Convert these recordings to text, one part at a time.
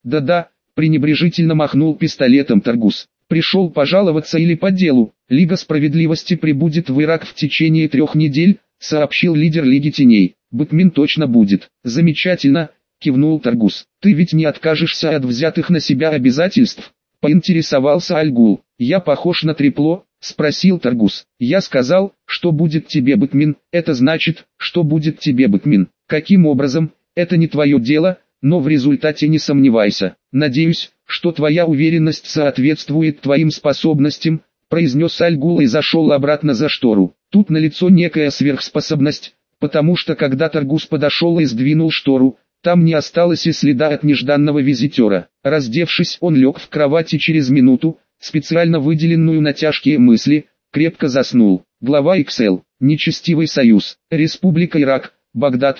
Да-да, пренебрежительно махнул пистолетом Таргус. Пришел пожаловаться или по делу. Лига справедливости прибудет в Ирак в течение 3 недель, сообщил лидер Лиги Теней. Бэтмен точно будет. Замечательно, кивнул Таргус. Ты ведь не откажешься от взятых на себя обязательств? Поинтересовался Аль-Гул. Я похож на трепло? Спросил Таргус. Я сказал, что будет тебе Бэтмен. Это значит, что будет тебе Бэтмен. Каким образом? Это не твое дело, но в результате не сомневайся. Надеюсь, что твоя уверенность соответствует твоим способностям, произнес Аль-Гул и зашел обратно за штору. Тут налицо некая сверхспособность, потому что когда Таргус подошел и сдвинул штору, там не осталось и следа от нежданного визитера. Раздевшись, он лег в кровати через минуту, специально выделенную на тяжкие мысли, крепко заснул. Глава XL. Нечестивый союз. Республика Ирак. Багдад.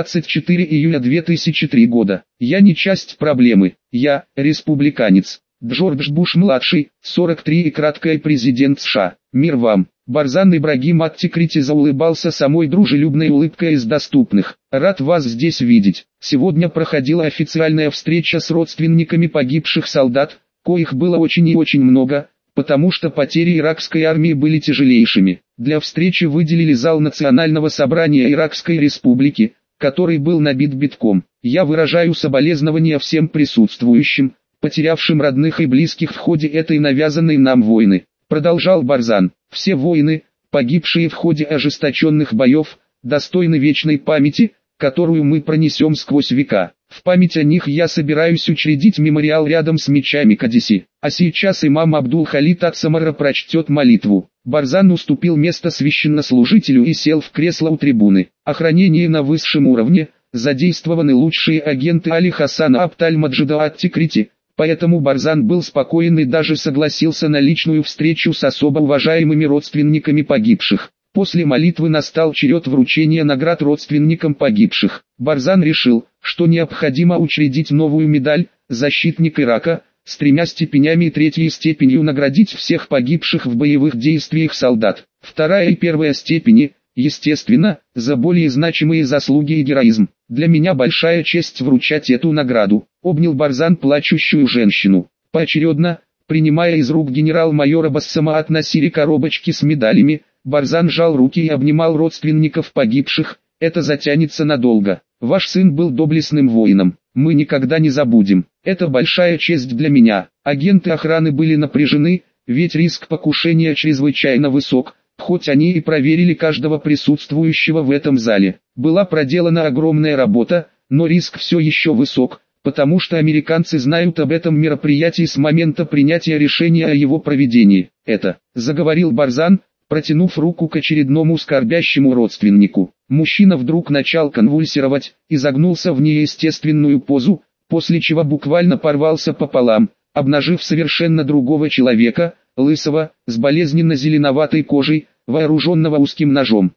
24 июля 2003 года. Я не часть проблемы. Я республиканец. Джордж Буш-младший, 43 и краткий президент США. Мир вам. Барзан Ибрагим Ат-Тикрити заулыбался самой дружелюбной улыбкой из доступных. Рад вас здесь видеть. Сегодня проходила официальная встреча с родственниками погибших солдат, коих было очень и очень много, потому что потери иракской армии были тяжелейшими. Для встречи выделили зал Национального собрания Иракской Республики, который был набит битком. Я выражаю соболезнования всем присутствующим, потерявшим родных и близких в ходе этой навязанной нам войны. Продолжал Барзан. Все воины, погибшие в ходе ожесточенных боев, достойны вечной памяти, которую мы пронесем сквозь века. В память о них я собираюсь учредить мемориал рядом с мечами Кадиси. А сейчас имам Абдул-Халид ат-Самара прочтет молитву. Барзан уступил место священнослужителю и сел в кресло у трибуны. Охранение на высшем уровне, задействованы лучшие агенты Али Хасана Абд-аль-Маджида ат-Тикрити, поэтому Барзан был спокоен и даже согласился на личную встречу с особо уважаемыми родственниками погибших. После молитвы настал черед вручения наград родственникам погибших. Барзан решил, что необходимо учредить новую медаль «Защитник Ирака», с 3 степенями и 3-й степенью наградить всех погибших в боевых действиях солдат. 2-я и 1-я степени, естественно, за более значимые заслуги и героизм. Для меня большая честь вручать эту награду. Обнял Барзан плачущую женщину. Поочередно, принимая из рук генерал-майора Бассама ат-Насири коробочки с медалями, Барзан жал руки и обнимал родственников погибших. Это затянется надолго. Ваш сын был доблестным воином. Мы никогда не забудем. Это большая честь для меня. Агенты охраны были напряжены, ведь риск покушения чрезвычайно высок, хоть они и проверили каждого присутствующего в этом зале. Была проделана огромная работа, но риск все еще высок, потому что американцы знают об этом мероприятии с момента принятия решения о его проведении. Это, заговорил Барзан, протянув руку к очередному скорбящему родственнику. Мужчина вдруг начал конвульсировать, изогнулся в неестественную позу, после чего буквально порвался пополам, обнажив совершенно другого человека, лысого, с болезненно зеленоватой кожей, вооруженного узким ножом.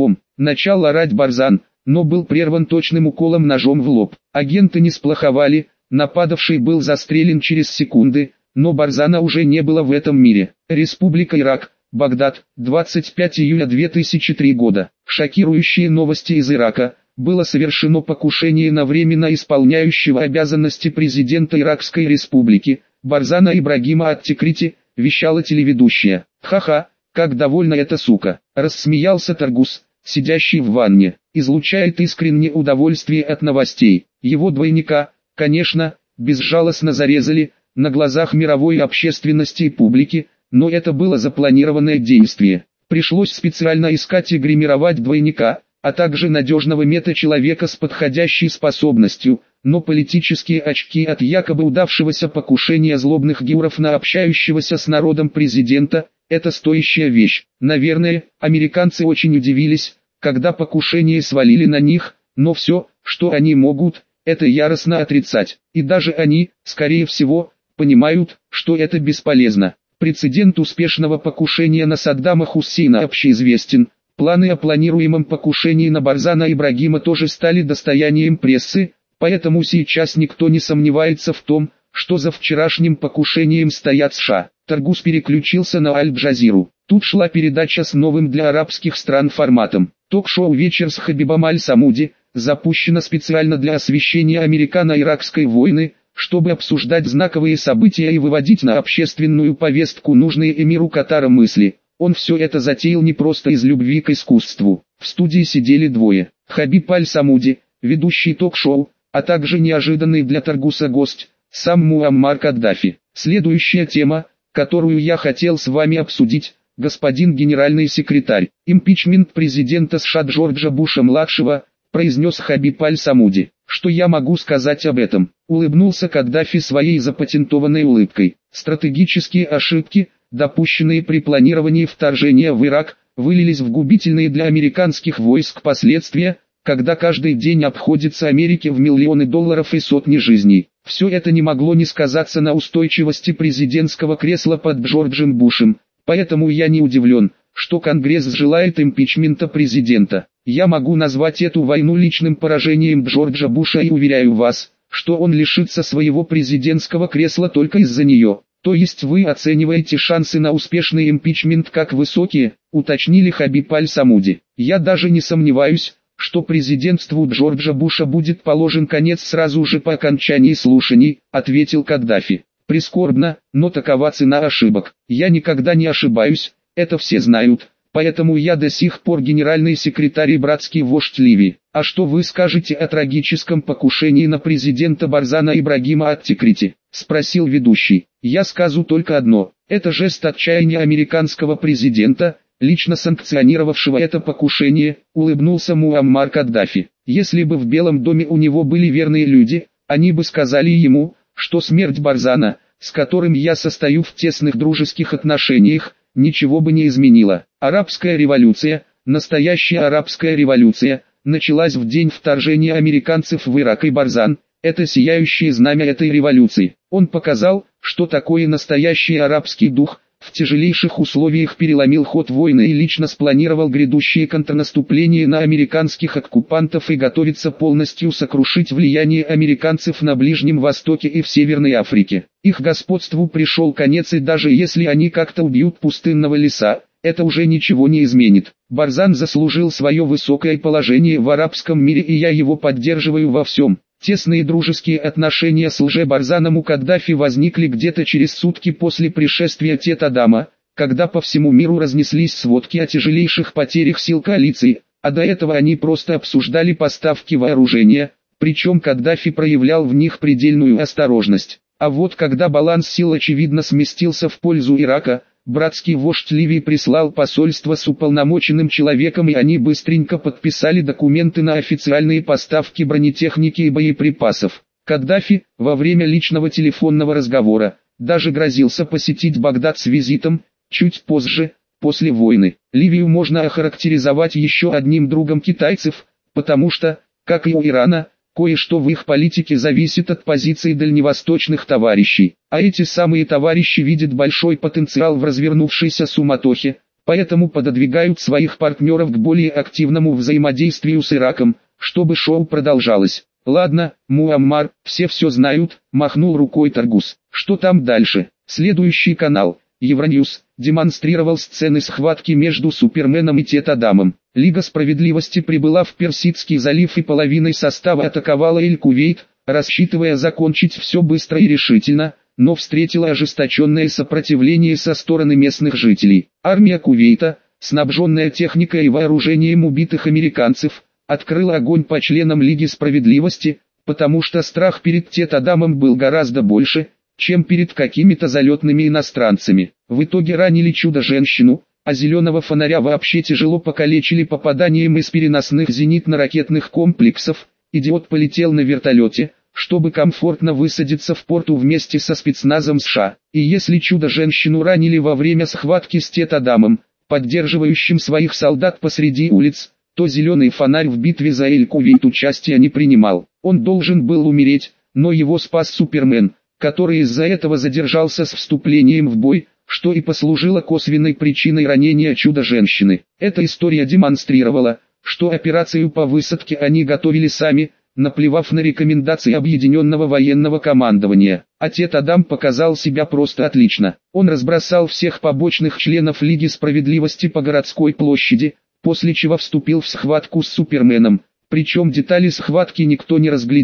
Начал орать Барзан, но был прерван точным уколом ножом в лоб. Агенты не сплоховали, нападавший был застрелен через секунды, но Барзана уже не было в этом мире. Республика Ирак. Багдад, 25 июля 2003 года. Шокирующие новости из Ирака. Было совершено покушение на временно исполняющего обязанности президента Иракской Республики, Барзана Ибрагима ат-Тикрити, вещала телеведущая. Ха-ха, как довольна эта сука. Рассмеялся Таргус, сидящий в ванне. Излучает искреннее удовольствие от новостей. Его двойника, конечно, безжалостно зарезали, на глазах мировой общественности и публики, но это было запланированное действие. Пришлось специально искать и гримировать двойника, а также надежного мета-человека с подходящей способностью, но политические очки от якобы удавшегося покушения злобных геуров на общающегося с народом президента – это стоящая вещь. Наверное, американцы очень удивились, когда покушение свалили на них, но все, что они могут, это яростно отрицать. И даже они, скорее всего, понимают, что это бесполезно. Прецедент успешного покушения на Саддама Хусейна общеизвестен. Планы о планируемом покушении на Барзана Ибрагима тоже стали достоянием прессы, поэтому сейчас никто не сомневается в том, что за вчерашним покушением стоят США. Таргус переключился на Аль-Джазиру. Тут шла передача с новым для арабских стран форматом. Ток-шоу «Вечер с Хабибом Аль-Самуди», запущено специально для освещения американо-иракской войны, чтобы обсуждать знаковые события и выводить на общественную повестку нужные эмиру Катара мысли. Он все это затеял не просто из любви к искусству. В студии сидели двое: Хабиб Аль-Самуди, ведущий ток-шоу, а также неожиданный для Таргуса гость, сам Муаммар Каддафи. Следующая тема, которую я хотел с вами обсудить, господин генеральный секретарь. Импичмент президента США Джорджа Буша-младшего, произнес Хабиб Аль-Самуди. Что я могу сказать об этом? Улыбнулся Каддафи своей запатентованной улыбкой. Стратегические ошибки, допущенные при планировании вторжения в Ирак, вылились в губительные для американских войск последствия, когда каждый день обходится Америке в миллионы долларов и сотни жизней. Все это не могло не сказаться на устойчивости президентского кресла под Джорджем Бушем, поэтому я не удивлен, что Конгресс желает импичмента президента. Я могу назвать эту войну личным поражением Джорджа Буша и уверяю вас, что он лишится своего президентского кресла только из-за нее. То есть вы оцениваете шансы на успешный импичмент как высокие, уточнили Хабиб Аль-Самуди. Я даже не сомневаюсь, что президентству Джорджа Буша будет положен конец сразу же по окончании слушаний, ответил Каддафи. Прискорбно, но такова цена ошибок. Я никогда не ошибаюсь, это все знают, поэтому я до сих пор генеральный секретарь и братский вождь Ливии. А что вы скажете о трагическом покушении на президента Барзана Ибрагима ат-Тикрити? Спросил ведущий. Я скажу только одно: это жест отчаяния американского президента, лично санкционировавшего это покушение, улыбнулся Муаммар Каддафи. Если бы в Белом доме у него были верные люди, они бы сказали ему, что смерть Барзана, с которым я состою в тесных дружеских отношениях, ничего бы не изменила. Арабская революция, настоящая арабская революция, началась в день вторжения американцев в Ирак, и Барзан – это сияющее знамя этой революции. Он показал, что такое настоящий арабский дух, в тяжелейших условиях переломил ход войны и лично спланировал грядущее контрнаступление на американских оккупантов и готовится полностью сокрушить влияние американцев на Ближнем Востоке и в Северной Африке. Их господству пришел конец, и даже если они как-то убьют пустынного лиса, это уже ничего не изменит. Барзан заслужил свое высокое положение в арабском мире, и я его поддерживаю во всем. Тесные дружеские отношения с лже-Барзаном у Каддафи возникли где-то через сутки после пришествия Тет-Адама, когда по всему миру разнеслись сводки о тяжелейших потерях сил коалиции, а до этого они просто обсуждали поставки вооружения, причем Каддафи проявлял в них предельную осторожность. А вот когда баланс сил очевидно сместился в пользу Ирака, братский вождь Ливии прислал посольство с уполномоченным человеком, и они быстренько подписали документы на официальные поставки бронетехники и боеприпасов. Каддафи, во время личного телефонного разговора, даже грозился посетить Багдад с визитом, чуть позже, после войны. Ливию можно охарактеризовать еще одним другом китайцев, потому что, как и у Ирана, кое-что в их политике зависит от позиций дальневосточных товарищей, а эти самые товарищи видят большой потенциал в развернувшейся суматохе, поэтому пододвигают своих партнеров к более активному взаимодействию с Ираком, чтобы шоу продолжалось. Ладно, Муаммар, все знают, махнул рукой Таргус. Что там дальше? Следующий канал, Евроньюз, демонстрировал сцены схватки между Суперменом и Тет-Адамом. Лига справедливости прибыла в Персидский залив и половиной состава атаковала Эль-Кувейт, рассчитывая закончить все быстро и решительно, но встретила ожесточенное сопротивление со стороны местных жителей. Армия Кувейта, снабженная техникой и вооружением убитых американцев, открыла огонь по членам Лиги справедливости, потому что страх перед Тет-Адамом был гораздо больше, чем перед какими-то залетными иностранцами. В итоге ранили чудо-женщину, а зеленого фонаря вообще тяжело покалечили попаданием из переносных зенитно-ракетных комплексов. Идиот полетел на вертолете, чтобы комфортно высадиться в порту вместе со спецназом США. И если чудо-женщину ранили во время схватки с Тет-Адамом, поддерживающим своих солдат посреди улиц, то зеленый фонарь в битве за Эль-Кувейт участия не принимал. Он должен был умереть, но его спас Супермен, который из-за этого задержался с вступлением в бой, что и послужило косвенной причиной ранения чудо-женщины. Эта история демонстрировала, что операцию по высадке они готовили сами, наплевав на рекомендации Объединенного военного командования. А Тет-Адам показал себя просто отлично. Он разбросал всех побочных членов Лиги справедливости по городской площади, после чего вступил в схватку с Суперменом. Причем детали схватки никто не разглядел,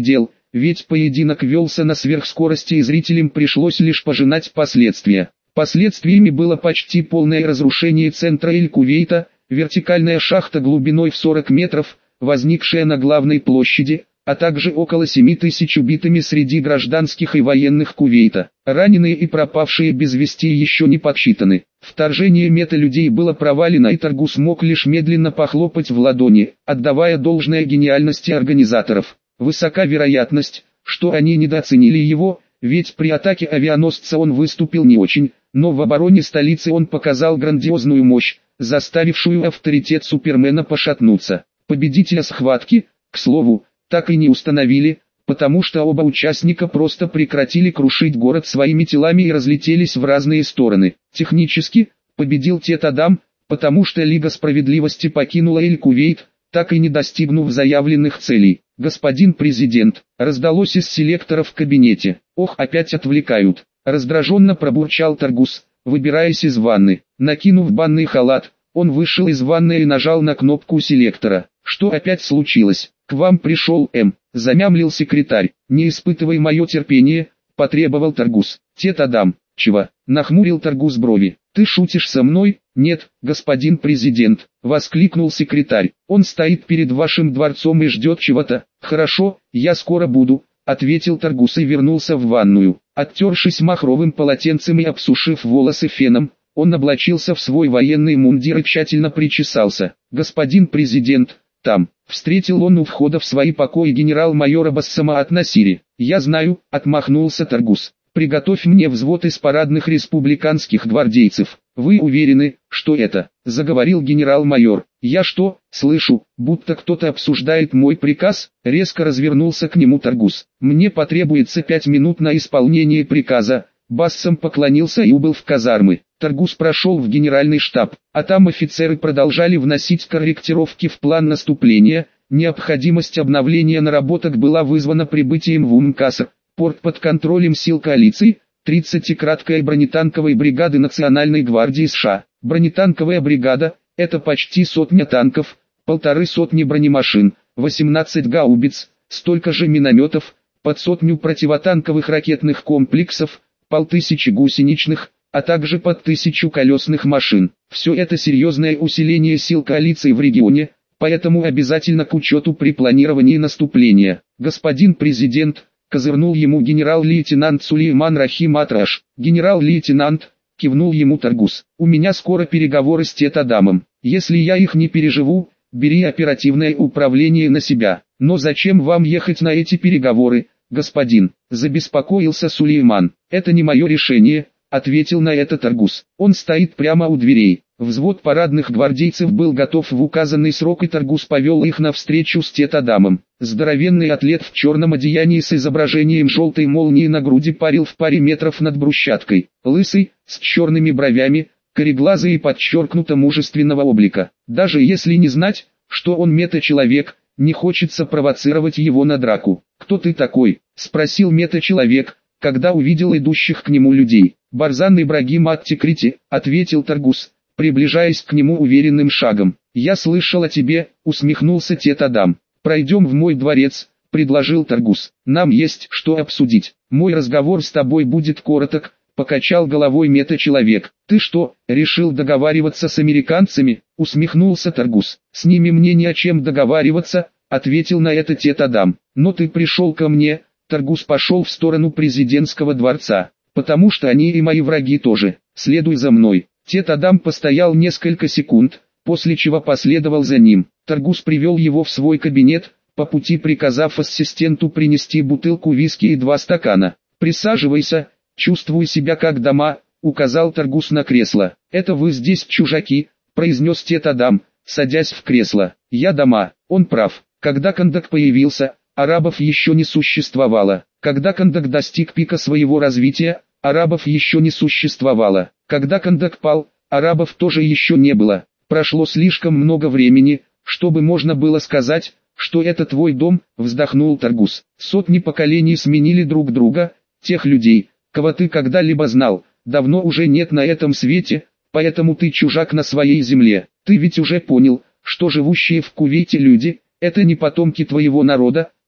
ведь поединок велся на сверхскорости и зрителям пришлось лишь пожинать последствия. Последствиями было почти полное разрушение центра Эль-Кувейта, вертикальная шахта глубиной в 40 метров, возникшая на главной площади, а также около 7 тысяч убитыми среди гражданских и военных Кувейта. Раненые и пропавшие без вести еще не подсчитаны. Вторжение мета-людей было провалено, и Таргус мог лишь медленно похлопать в ладони, отдавая должное гениальности организаторов. Высока вероятность, что они недооценили его, ведь при атаке авианосца он выступил не очень, но в обороне столицы он показал грандиозную мощь, заставившую авторитет Супермена пошатнуться. Победителя схватки, к слову, так и не установили, потому что оба участника просто прекратили крушить город своими телами и разлетелись в разные стороны. Технически, победил Тет Адам, потому что Лига Справедливости покинула Эль-Кувейт, так и не достигнув заявленных целей. «Господин президент», раздалось из селектора в кабинете. «Ох, опять отвлекают», раздраженно пробурчал Таргус, выбираясь из ванны. Накинув банный халат, он вышел из ванны и нажал на кнопку селектора. «Что опять случилось?» «К вам пришел М», замямлил секретарь. «Не испытывай мое терпение», потребовал Таргус. «Тет Адам, чего?» Нахмурил Таргус брови. «Ты шутишь со мной?» «Нет, господин президент», воскликнул секретарь. «Он стоит перед вашим дворцом и ждет чего-то». «Хорошо, я скоро буду», ответил Таргус и вернулся в ванную. Оттершись махровым полотенцем и обсушив волосы феном, он облачился в свой военный мундир и тщательно причесался. «Господин президент, там», встретил он у входа в свои покои генерал-майора Бассама от-Насири. «Я знаю», отмахнулся Таргус. «Приготовь мне взвод из парадных республиканских гвардейцев». «Вы уверены, что это?» заговорил генерал-майор. «Я что, слышу, будто кто-то обсуждает мой приказ?» Резко развернулся к нему Таргус. «Мне потребуется 5 минут на исполнение приказа». Бассам поклонился и убыл в казармы. Таргус прошел в генеральный штаб, а там офицеры продолжали вносить корректировки в план наступления. Необходимость обновления наработок была вызвана прибытием в Умкасар, порт под контролем сил коалиции, 30-краткой бронетанковой бригады Национальной гвардии США. Бронетанковая бригада – это почти 100 танков, 150 бронемашин, 18 гаубиц, столько же минометов, под 100 противотанковых ракетных комплексов, 1500 гусеничных, а также под 1000 колесных машин. Все это серьезное усиление сил коалиции в регионе, поэтому обязательно к учету при планировании наступления. «Господин президент», козырнул ему генерал-лейтенант Сулейман Рахим Атраш. «Генерал-лейтенант», кивнул ему Таргус, «у меня скоро переговоры с Тет Адамом. Если я их не переживу, бери оперативное управление на себя». «Но зачем вам ехать на эти переговоры, господин?» забеспокоился Сулейман. «Это не мое решение», ответил на это Таргус. «Он стоит прямо у дверей». Взвод парадных гвардейцев был готов в указанный срок, и Таргус повел их на встречу с Тет Адамом. Здоровенный атлет в черном одеянии с изображением желтой молнии на груди парил в паре метров над брусчаткой. Лысый, с черными бровями, кореглазый и подчеркнуто мужественного облика. Даже если не знать, что он мета-человек, не хочется провоцировать его на драку. «Кто ты такой?» – спросил мета-человек, когда увидел идущих к нему людей. «Барзан Ибрагим ат-Тикрити», – ответил Таргус, приближаясь к нему уверенным шагом. «Я слышал о тебе», – усмехнулся Тет Адам. «Пройдем в мой дворец», – предложил Таргус. «Нам есть что обсудить. Мой разговор с тобой будет короток», – покачал головой мета-человек. «Ты что, решил договариваться с американцами?» – усмехнулся Таргус. «С ними мне не о чем договариваться», – ответил на это Тет Адам. «Но ты пришел ко мне», – Таргус пошел в сторону президентского дворца. «Потому что они и мои враги тоже. Следуй за мной». Тет Адам постоял несколько секунд, после чего последовал за ним. Таргус привел его в свой кабинет, по пути приказав ассистенту принести бутылку виски и 2 стакана. «Присаживайся, чувствуй себя как дома», — указал Таргус на кресло. «Это вы здесь чужаки», — произнес Тет Адам, садясь в кресло. «Я дома». Он прав. Когда Кандак появился, арабов еще не существовало. Когда Кандак достиг пика своего развития, арабов еще не существовало. Когда Кандак пал, арабов тоже еще не было. Прошло слишком много времени, чтобы можно было сказать, что это твой дом, вздохнул Таргус. Сотни поколений сменили друг друга, тех людей, кого ты когда-либо знал, давно уже нет на этом свете, поэтому ты чужак на своей земле. Ты ведь уже понял, что живущие в Кувейте люди, это не потомки твоего народа,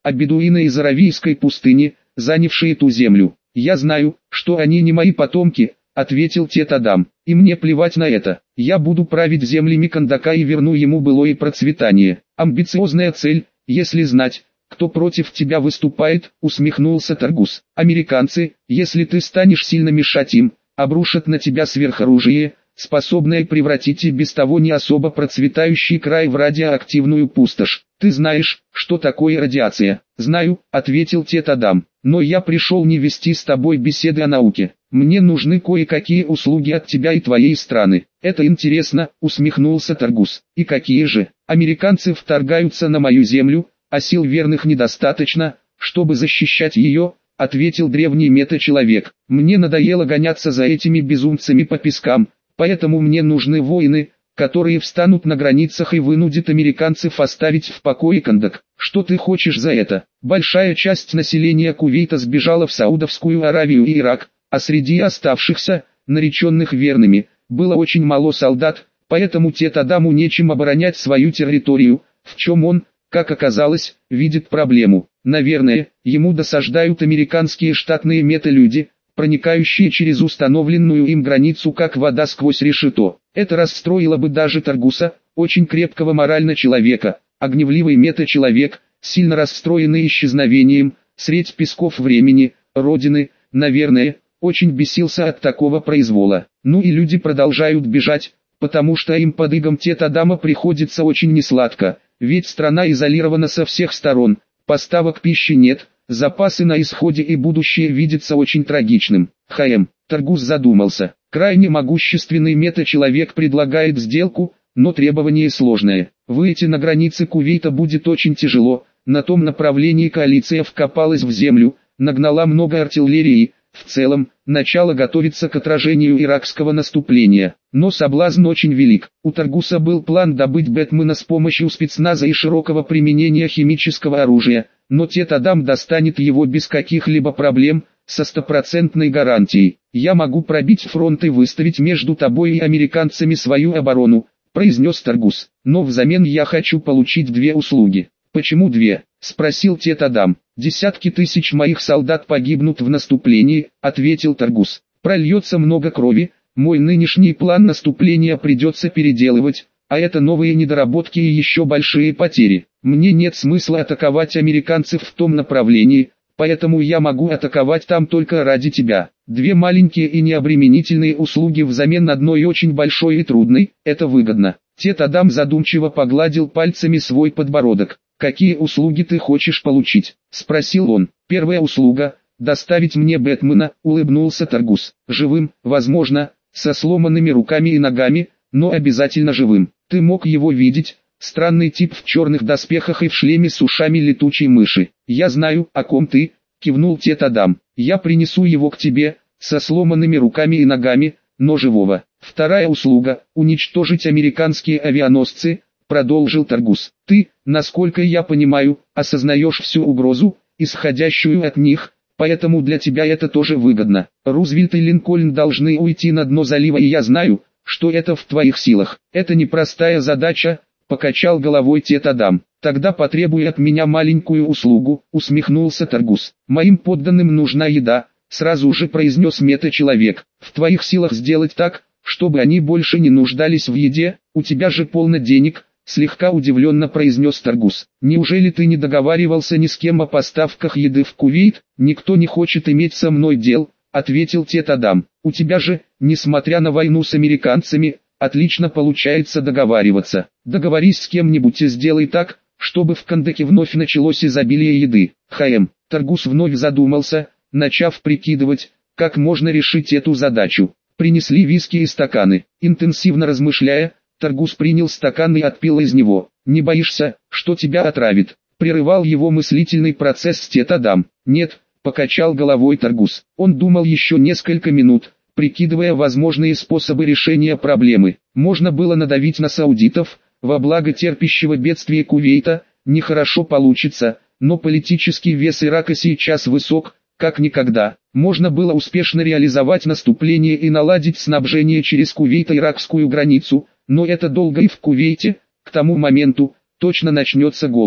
а бедуины из Аравийской пустыни, занявшие ту землю. Я знаю, что они не мои потомки, ответил Тет Адам, и мне плевать на это. Я буду править землями Кандака и верну ему былое процветание. Амбициозная цель, если знать, кто против тебя выступает, усмехнулся Таргус. Американцы, если ты станешь сильно мешать им, обрушат на тебя сверхоружие, способное превратить и без того не особо процветающий край в радиоактивную пустошь. Ты знаешь, что такое радиация? Знаю, ответил Тет Адам, но я пришел не вести с тобой беседы о науке. Мне нужны кое-какие услуги от тебя и твоей страны. Это интересно, усмехнулся Таргус. И какие же? Американцы вторгаются на мою землю, а сил верных недостаточно, чтобы защищать ее, ответил древний мета-человек. Мне надоело гоняться за этими безумцами по пескам, поэтому мне нужны воины, которые встанут на границах и вынудят американцев оставить в покое Кандак. Что ты хочешь за это? Большая часть населения Кувейта сбежала в Саудовскую Аравию и Ирак, а среди оставшихся, нареченных верными, было очень мало солдат, поэтому Тет Адаму нечем оборонять свою территорию, в чем он, как оказалось, видит проблему. Наверное, ему досаждают американские штатные мета-люди, проникающие через установленную им границу как вода сквозь решето. Это расстроило бы даже Таргуса, очень крепкого морально человека, а гневливый мета-человек, сильно расстроенный исчезновением, средь песков времени, родины, наверное, очень бесился от такого произвола. Ну и люди продолжают бежать, потому что им под игом Тет Адама приходится очень несладко, ведь страна изолирована со всех сторон, поставок пищи нет, запасы на исходе и будущее видится очень трагичным. Таргус задумался. Крайне могущественный мета-человек предлагает сделку, но требование сложное. Выйти на границы Кувейта будет очень тяжело, на том направлении коалиция вкопалась в землю, нагнала много артиллерии, в целом, начало готовится к отражению иракского наступления. Но соблазн очень велик. У Таргуса был план добыть Бэтмена с помощью спецназа и широкого применения химического оружия, но Тет Адам достанет его без каких-либо проблем, со стопроцентной гарантией. Я могу пробить фронт и выставить между тобой и американцами свою оборону, произнес Таргус. Но взамен я хочу получить две услуги. Почему две? Спросил Тет Адам. Десятки тысяч моих солдат погибнут в наступлении, ответил Таргус. Прольется много крови, мой нынешний план наступления придется переделывать, а это новые недоработки и еще большие потери. Мне нет смысла атаковать американцев в том направлении, поэтому я могу атаковать там только ради тебя. Две маленькие и необременительные услуги взамен одной очень большой и трудной, это выгодно. Тет Адам задумчиво погладил пальцами свой подбородок. «Какие услуги ты хочешь получить?» – спросил он. «Первая услуга – доставить мне Бэтмена», – улыбнулся Таргус. «Живым, возможно, со сломанными руками и ногами, но обязательно живым. Ты мог его видеть, странный тип в черных доспехах и в шлеме с ушами летучей мыши. Я знаю, о ком ты», – кивнул Тет Адам. «Я принесу его к тебе, со сломанными руками и ногами, но живого. Вторая услуга – уничтожить американские авианосцы», – продолжил Таргус. «Ты, насколько я понимаю, осознаешь всю угрозу, исходящую от них, поэтому для тебя это тоже выгодно. Рузвельт и Линкольн должны уйти на дно залива, и я знаю, что это в твоих силах. Это непростая задача», – покачал головой Тет Адам. «Тогда потребуй от меня маленькую услугу», – усмехнулся Таргус. «Моим подданным нужна еда», – сразу же произнес мета-человек. «В твоих силах сделать так, чтобы они больше не нуждались в еде, у тебя же полно денег», – слегка удивленно произнес Таргус. «Неужели ты не договаривался ни с кем о поставках еды в Кувейт?» «Никто не хочет иметь со мной дел», – ответил Тет Адам. «У тебя же, несмотря на войну с американцами, отлично получается договариваться. Договорись с кем-нибудь и сделай так, чтобы в Кандаке вновь началось изобилие еды». Таргус вновь задумался, начав прикидывать, как можно решить эту задачу. Принесли виски и стаканы. Интенсивно размышляя, Таргус принял стакан и отпил из него. «Не боишься, что тебя отравит?» – прерывал его мыслительный процесс Тет Адам. «Нет», – покачал головой Таргус. Он думал еще несколько минут, прикидывая возможные способы решения проблемы. Можно было надавить на саудитов, во благо терпящего бедствия Кувейта, нехорошо получится, но политический вес Ирака сейчас высок, как никогда. Можно было успешно реализовать наступление и наладить снабжение через Кувейто-иракскую границу, но это долго, и в Кувейте, к тому моменту, точно начнется голод.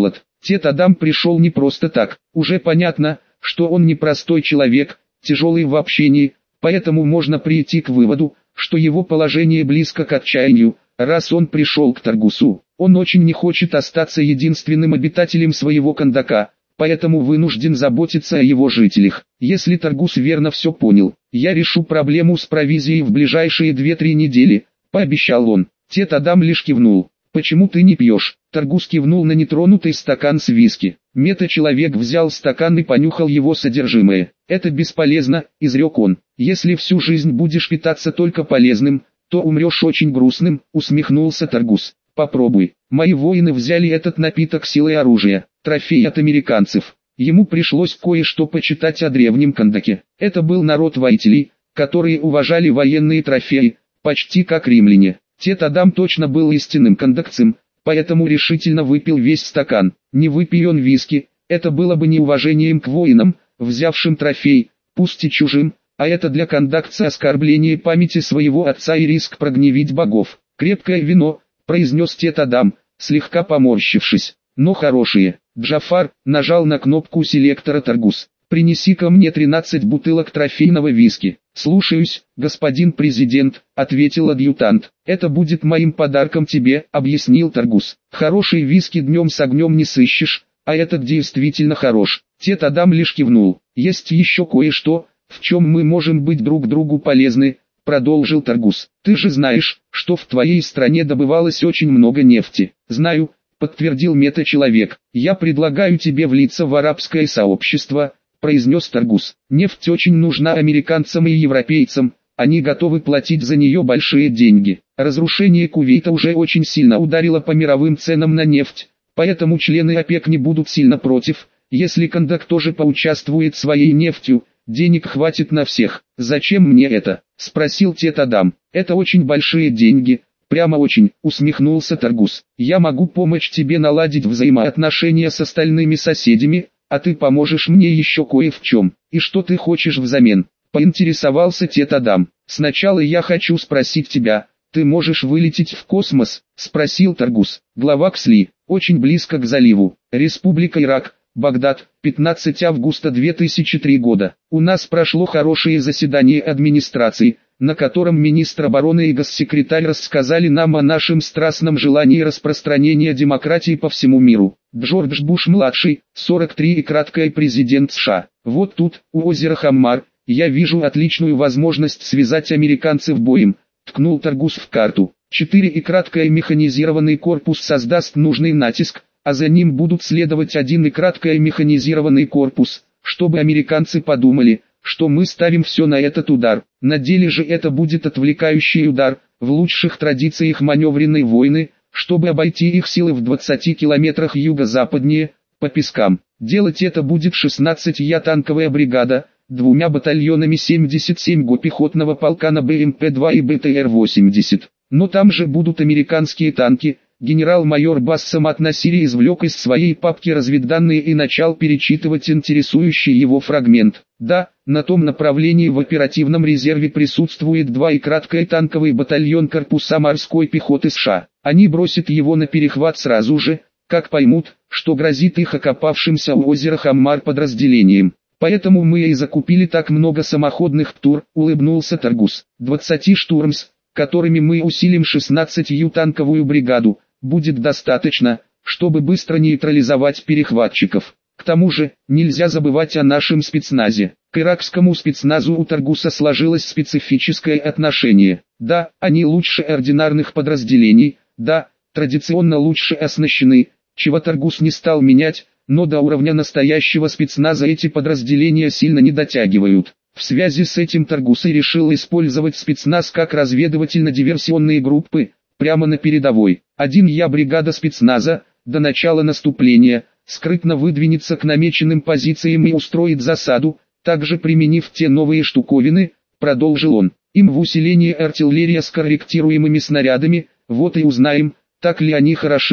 Тет Адам пришел не просто так. Уже понятно, что он не простой человек, тяжелый в общении, поэтому можно прийти к выводу, что его положение близко к отчаянию. Раз он пришел к Таргусу, он очень не хочет остаться единственным обитателем своего кандака, поэтому вынужден заботиться о его жителях. Если Таргус верно все понял, я решу проблему с провизией в ближайшие 2-3 недели, пообещал он. Тет Адам лишь кивнул. «Почему ты не пьешь?» Таргус кивнул на нетронутый стакан с виски. Мета-человек взял стакан и понюхал его содержимое. «Это бесполезно», — изрек он. «Если всю жизнь будешь питаться только полезным, то умрешь очень грустным», — усмехнулся Таргус. «Попробуй. Мои воины взяли этот напиток силой оружия, трофей от американцев». Ему пришлось кое-что почитать о древнем Кандаке. Это был народ воителей, которые уважали военные трофеи, почти как римляне. Тет Адам точно был истинным кандакцем, поэтому решительно выпил весь стакан. Не выпей он виски, это было бы неуважением к воинам, взявшим трофей, пусть и чужим, а это для кандакца оскорбление памяти своего отца и риск прогневить богов. «Крепкое вино», — произнес Тет Адам, слегка поморщившись, — «но хорошие». Джафар нажал на кнопку селектора Таргус. «Принеси-ка мне 13 бутылок трофейного виски». «Слушаюсь, господин президент», — ответил адъютант. «Это будет моим подарком тебе», — объяснил Таргус. «Хороший виски днем с огнем не сыщешь, а этот действительно хорош». Тет Адам лишь кивнул. «Есть еще кое-что, в чем мы можем быть друг другу полезны», — продолжил Таргус. «Ты же знаешь, что в твоей стране добывалось очень много нефти». «Знаю», — подтвердил мета-человек. «Я предлагаю тебе влиться в арабское сообщество», — произнес Таргус. «Нефть очень нужна американцам и европейцам, они готовы платить за нее большие деньги. Разрушение Кувейта уже очень сильно ударило по мировым ценам на нефть, поэтому члены ОПЕК не будут сильно против, если Кандак тоже поучаствует своей нефтью, денег хватит на всех». «Зачем мне это?» — спросил Тет Адам. «Это очень большие деньги». «Прямо очень», — усмехнулся Таргус. «Я могу помочь тебе наладить взаимоотношения с остальными соседями, а ты поможешь мне еще кое в чем. И что ты хочешь взамен?» — поинтересовался Тет Адам. «Сначала я хочу спросить тебя, ты можешь вылететь в космос?» — спросил Таргус. «Глава Ксли, очень близко к заливу. Республика Ирак, Багдад, 15 августа 2003 года. У нас прошло хорошее заседание администрации, на котором министр обороны и госсекретарь рассказали нам о нашем страстном желании распространения демократии по всему миру. Джордж Буш-младший, 43 и краткое президент США. Вот тут, у озера Хаммар, я вижу отличную возможность связать американцев боем», — ткнул Таргус в карту. 4 и краткое механизированный корпус создаст нужный натиск, а за ним будут следовать 1 и краткое механизированный корпус, чтобы американцы подумали, что мы ставим все на этот удар. На деле же это будет отвлекающий удар, в лучших традициях маневренной войны, чтобы обойти их силы в 20 километрах юго-западнее, по пескам. Делать это будет 16-я танковая бригада, 2 батальонами 77-го пехотного полка на БМП-2 и БТР-80. Но там же будут американские танки. Генерал-майор Бассам от-Насири извлек из своей папки разведданные и начал перечитывать интересующий его фрагмент. Да, на том направлении в оперативном резерве присутствует 2 и краткое танковый батальон корпуса морской пехоты США. Они бросят его на перехват сразу же, как поймут, что грозит их окопавшимся у озера Хаммар подразделением. Поэтому мы и закупили так много самоходных ПТУР, улыбнулся Таргус. 20 «Штурмс», которыми мы усилим 16-ю танковую бригаду, будет достаточно, чтобы быстро нейтрализовать перехватчиков. К тому же, нельзя забывать о нашем спецназе. К иракскому спецназу у Таргуса сложилось специфическое отношение. Да, они лучше ординарных подразделений, да, традиционно лучше оснащены, чего Таргус не стал менять, но до уровня настоящего спецназа эти подразделения сильно не дотягивают. В связи с этим Таргус и решил использовать спецназ как разведывательно-диверсионные группы, прямо на передовой. 1-я бригада спецназа, до начала наступления, скрытно выдвинется к намеченным позициям и устроит засаду, также применив те новые штуковины, продолжил он. Им в усилении артиллерия с корректируемыми снарядами, вот и узнаем, так ли они хороши.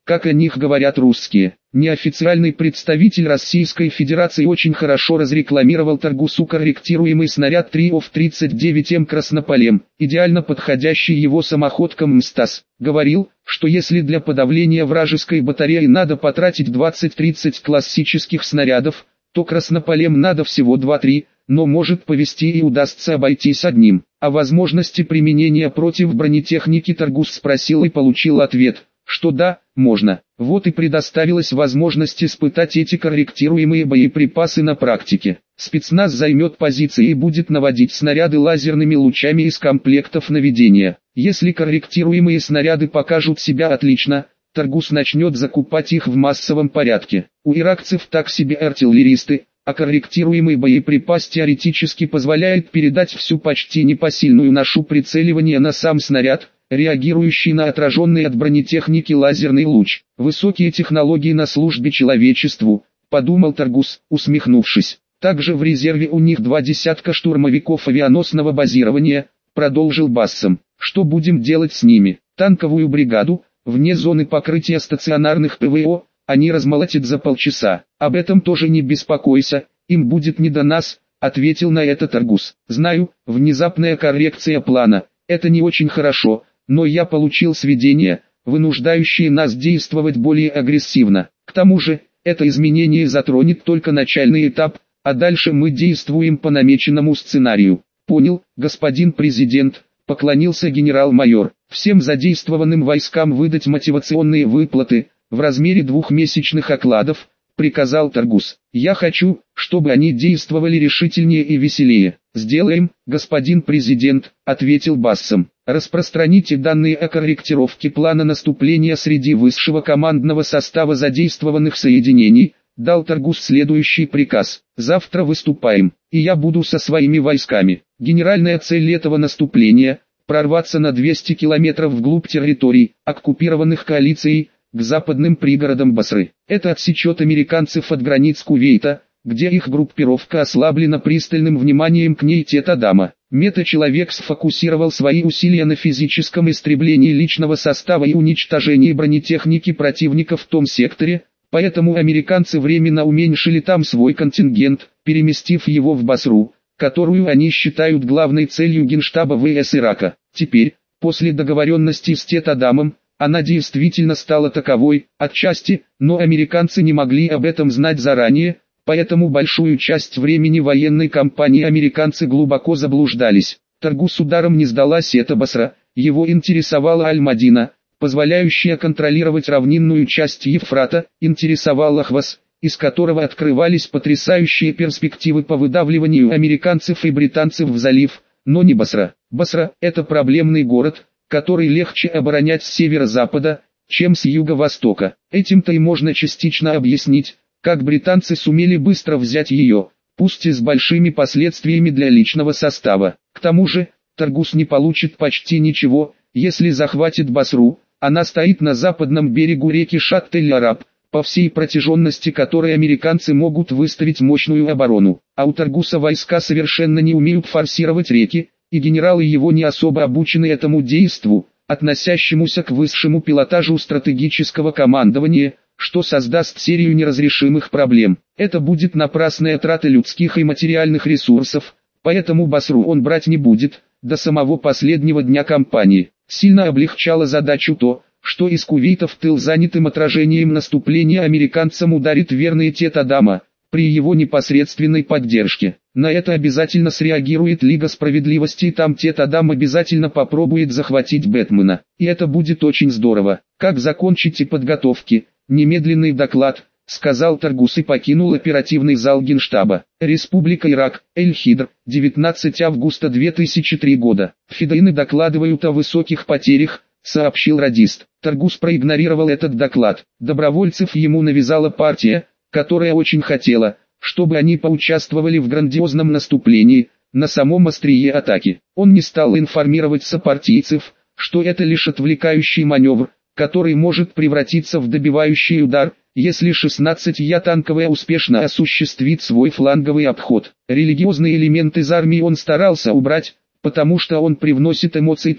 как о них говорят русские. Неофициальный представитель Российской Федерации очень хорошо разрекламировал Таргусу корректируемый снаряд Триов 39М Краснополем, идеально подходящий его самоходкам МСТАС. Говорил, что если для подавления вражеской батареи надо потратить 20-30 классических снарядов, то Краснополем надо всего 2-3, но может повести и удастся обойтись одним. О возможности применения против бронетехники Таргус спросил и получил ответ, что да, можно. Вот и предоставилась возможность испытать эти корректируемые боеприпасы на практике. Спецназ займет позиции и будет наводить снаряды лазерными лучами из комплектов наведения. Если корректируемые снаряды покажут себя отлично, Таргус начнет закупать их в массовом порядке. У иракцев так себе артиллеристы, а корректируемый боеприпас теоретически позволяет передать всю почти непосильную ношу прицеливания на сам снаряд, реагирующий на отраженный от бронетехники лазерный луч. Высокие технологии на службе человечеству, подумал Таргус, усмехнувшись. Также в резерве у них 2 десятка штурмовиков авианосного базирования, продолжил басом. Что будем делать с ними? Танковую бригаду, вне зоны покрытия стационарных ПВО, они размолотят за полчаса. Об этом тоже не беспокойся, им будет не до нас, ответил на это Таргус. Знаю, внезапная коррекция плана, это не очень хорошо, но я получил сведения, вынуждающие нас действовать более агрессивно. К тому же, это изменение затронет только начальный этап, а дальше мы действуем по намеченному сценарию. Понял, господин президент, поклонился генерал-майор. Всем задействованным войскам выдать мотивационные выплаты в размере 2-месячных окладов, приказал Таргус. Я хочу, чтобы они действовали решительнее и веселее. Сделаем, господин президент, ответил басом. Распространите данные о корректировке плана наступления среди высшего командного состава задействованных соединений, дал Таргус следующий приказ. Завтра выступаем, и я буду со своими войсками. Генеральная цель этого наступления – прорваться на 200 километров вглубь территорий, оккупированных коалицией, к западным пригородам Басры. Это отсечет американцев от границ Кувейта, где их группировка ослаблена пристальным вниманием к ней Тет-Адама. Мета-человек сфокусировал свои усилия на физическом истреблении личного состава и уничтожении бронетехники противника в том секторе, поэтому американцы временно уменьшили там свой контингент, переместив его в Басру, которую они считают главной целью Генштаба ВС Ирака. Теперь, после договоренности с Тет-Адамом, она действительно стала таковой, отчасти, но американцы не могли об этом знать заранее, поэтому большую часть времени военной кампании американцы глубоко заблуждались. Таргус ударом не сдалась эта Басра, его интересовала Аль-Мадина, позволяющая контролировать равнинную часть Евфрата, интересовал Ахваз, из которого открывались потрясающие перспективы по выдавливанию американцев и британцев в залив, но не Басра. Басра – это проблемный город, который легче оборонять с северо-запада, чем с юго-востока. Этим-то и можно частично объяснить, как британцы сумели быстро взять ее, пусть и с большими последствиями для личного состава. К тому же, Таргус не получит почти ничего, если захватит Басру. Она стоит на западном берегу реки Шат-эль-Араб, по всей протяженности которой американцы могут выставить мощную оборону. А у Таргуса войска совершенно не умеют форсировать реки, и генералы его не особо обучены этому действу, относящемуся к высшему пилотажу стратегического командования, что создаст серию неразрешимых проблем. Это будет напрасная трата людских и материальных ресурсов, поэтому Басру он брать не будет, до самого последнего дня кампании. Сильно облегчало задачу то, что из Кувейта в тыл занятым отражением наступления американцам ударит верный Тет-Адама, при его непосредственной поддержке. На это обязательно среагирует Лига Справедливости, и там Тет-Адам обязательно попробует захватить Бэтмена. И это будет очень здорово. Как закончите подготовки? Немедленный доклад, сказал Таргус и покинул оперативный зал Генштаба. Республика Ирак, Эль-Хидр, 19 августа 2003 года. Федайны докладывают о высоких потерях, сообщил радист. Таргус проигнорировал этот доклад. Добровольцев ему навязала партия, которая очень хотела, чтобы они поучаствовали в грандиозном наступлении, на самом острие атаки. Он не стал информировать сопартийцев, что это лишь отвлекающий маневр, который может превратиться в добивающий удар, если 16-я танковая успешно осуществит свой фланговый обход. Религиозный элемент из армии он старался убрать, потому что он привносит эмоций там,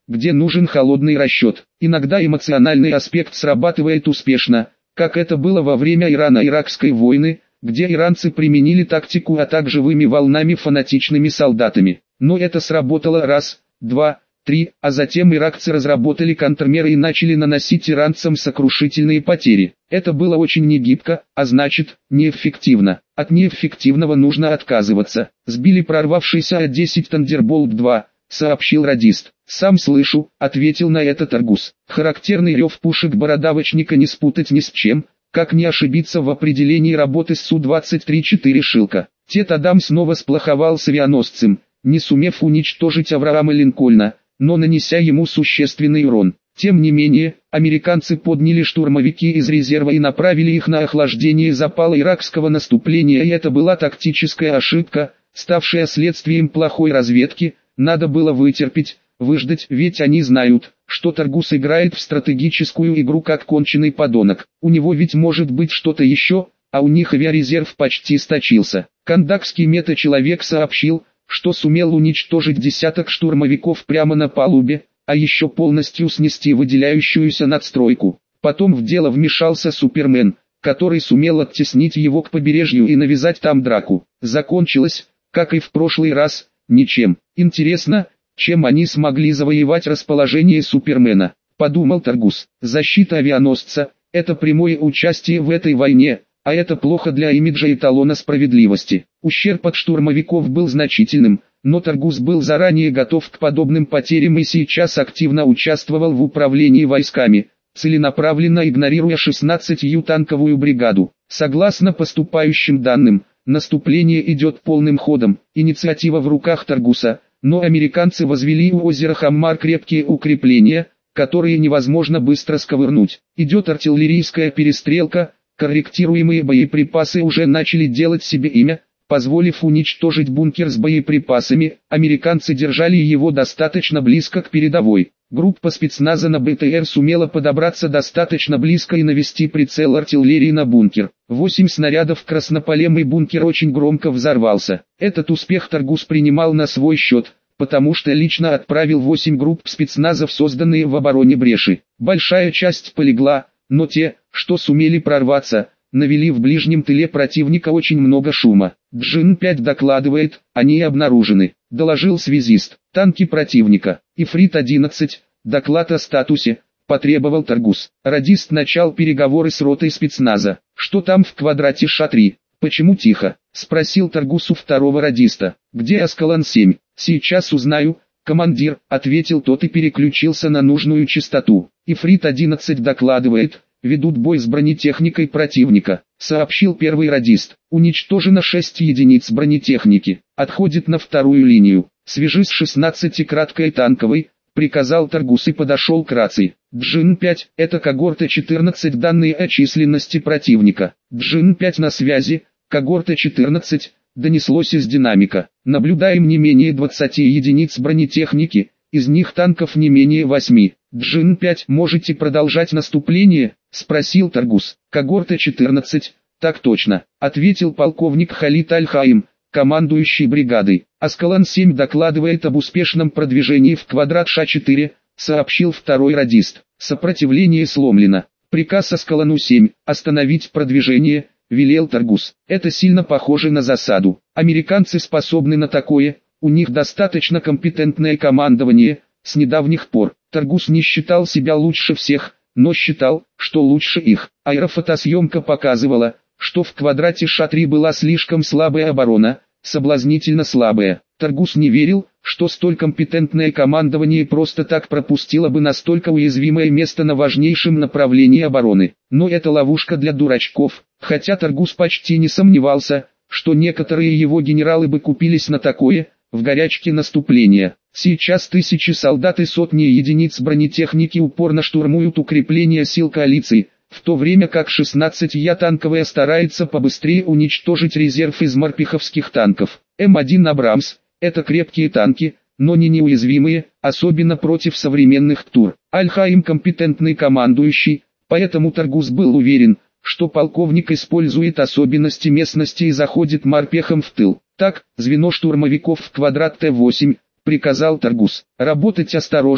где нужен холодный расчет. Иногда эмоциональный аспект срабатывает успешно, как это было во время Ирано-Иракской войны, где иранцы применили тактику атак живыми волнами фанатичными солдатами. Но это сработало раз, два, три, а затем иракцы разработали контрмеры и начали наносить иранцам сокрушительные потери. Это было очень негибко, а значит, неэффективно. От неэффективного нужно отказываться. Сбили прорвавшийся А-10 Thunderbolt-2, сообщил радист. «Сам слышу», — ответил на это Таргус. Характерный рев пушек бородавочника не спутать ни с чем, как не ошибиться в определении работы с Су-23-4 «Шилка». Тед Адам снова сплоховал с авианосцем, не сумев уничтожить Авраама Линкольна, но нанеся ему существенный урон. Тем не менее, американцы подняли штурмовики из резерва и направили их на охлаждение запала иракского наступления, и это была тактическая ошибка, ставшая следствием плохой разведки. Надо было вытерпеть, выждать, ведь они знают, что Таргус играет в стратегическую игру как конченый подонок. У него ведь может быть что-то еще, а у них авиарезерв почти истощился. Кандакский мета-человек сообщил, что сумел уничтожить десяток штурмовиков прямо на палубе, а еще полностью снести выделяющуюся надстройку. Потом в дело вмешался Супермен, который сумел оттеснить его к побережью и навязать там драку. Закончилось, как и в прошлый раз, ничем. Интересно, чем они смогли завоевать расположение Супермена, подумал Таргус. Защита авианосца – это прямое участие в этой войне, а это плохо для имиджа эталона справедливости. Ущерб от штурмовиков был значительным, но Таргус был заранее готов к подобным потерям и сейчас активно участвовал в управлении войсками, целенаправленно игнорируя 16-ю танковую бригаду. Согласно поступающим данным, наступление идет полным ходом, инициатива в руках Таргуса, но американцы возвели у озера Хаммар крепкие укрепления, которые невозможно быстро сковырнуть. Идет артиллерийская перестрелка, корректируемые боеприпасы уже начали делать себе имя, позволив уничтожить бункер с боеприпасами. Американцы держали его достаточно близко к передовой. Группа спецназа на БТР сумела подобраться достаточно близко и навести прицел артиллерии на бункер. 8 снарядов краснополем, и бункер очень громко взорвался. Этот успех Таргус принимал на свой счет, потому что лично отправил 8 групп спецназов, созданные в обороне бреши. Большая часть полегла, но те, что сумели прорваться, навели в ближнем тыле противника очень много шума. Джин-5 докладывает, они обнаружены, доложил связист. Танки противника. Ифрит-11, доклад о статусе, потребовал Таргус. Радист начал переговоры с ротой спецназа. Что там в квадрате Ша-3? Почему тихо? Спросил Таргус у второго радиста. Где Аскалан-7? Сейчас узнаю, командир, ответил тот и переключился на нужную частоту. Ифрит-11 докладывает, ведут бой с бронетехникой противника, сообщил первый радист. Уничтожено 6 единиц бронетехники, отходит на вторую линию. Свяжись с 16-краткой танковой, приказал Таргус и подошел к рации. Джин-5, это когорта 14, данные о численности противника. Джин-5 на связи, когорта 14, донеслось из динамика. Наблюдаем не менее 20 единиц бронетехники, из них танков не менее 8. Джин-5, можете продолжать наступление? Спросил Таргус. Когорта 14, так точно, ответил полковник Халид Аль-Хаим, командующий бригадой. Аскалан-7 докладывает об успешном продвижении в квадрат Ша-4, сообщил второй радист. Сопротивление сломлено. Приказ Аскалану-7, остановить продвижение, велел Таргус. Это сильно похоже на засаду. Американцы способны на такое, у них достаточно компетентное командование. С недавних пор Таргус не считал себя лучше всех, но считал, что лучше их. Аэрофотосъемка показывала, что в квадрате Ша-3 была слишком слабая оборона, соблазнительно слабая. Таргус не верил, что столь компетентное командование просто так пропустило бы настолько уязвимое место на важнейшем направлении обороны. Но это ловушка для дурачков, хотя Таргус почти не сомневался, что некоторые его генералы бы купились на такое, в горячке наступления. Сейчас тысячи солдат и сотни единиц бронетехники упорно штурмуют укрепления сил коалиции, в то время как 16-я танковая старается побыстрее уничтожить резерв из морпеховских танков. М1 «Абрамс» — это крепкие танки, но не неуязвимые, особенно против современных ТУР. Аль-Хаим компетентный командующий, поэтому Таргус был уверен, что полковник использует особенности местности и заходит морпехом в тыл. Так, звено штурмовиков в квадрат Т-8, приказал Таргус. Работать осторожно,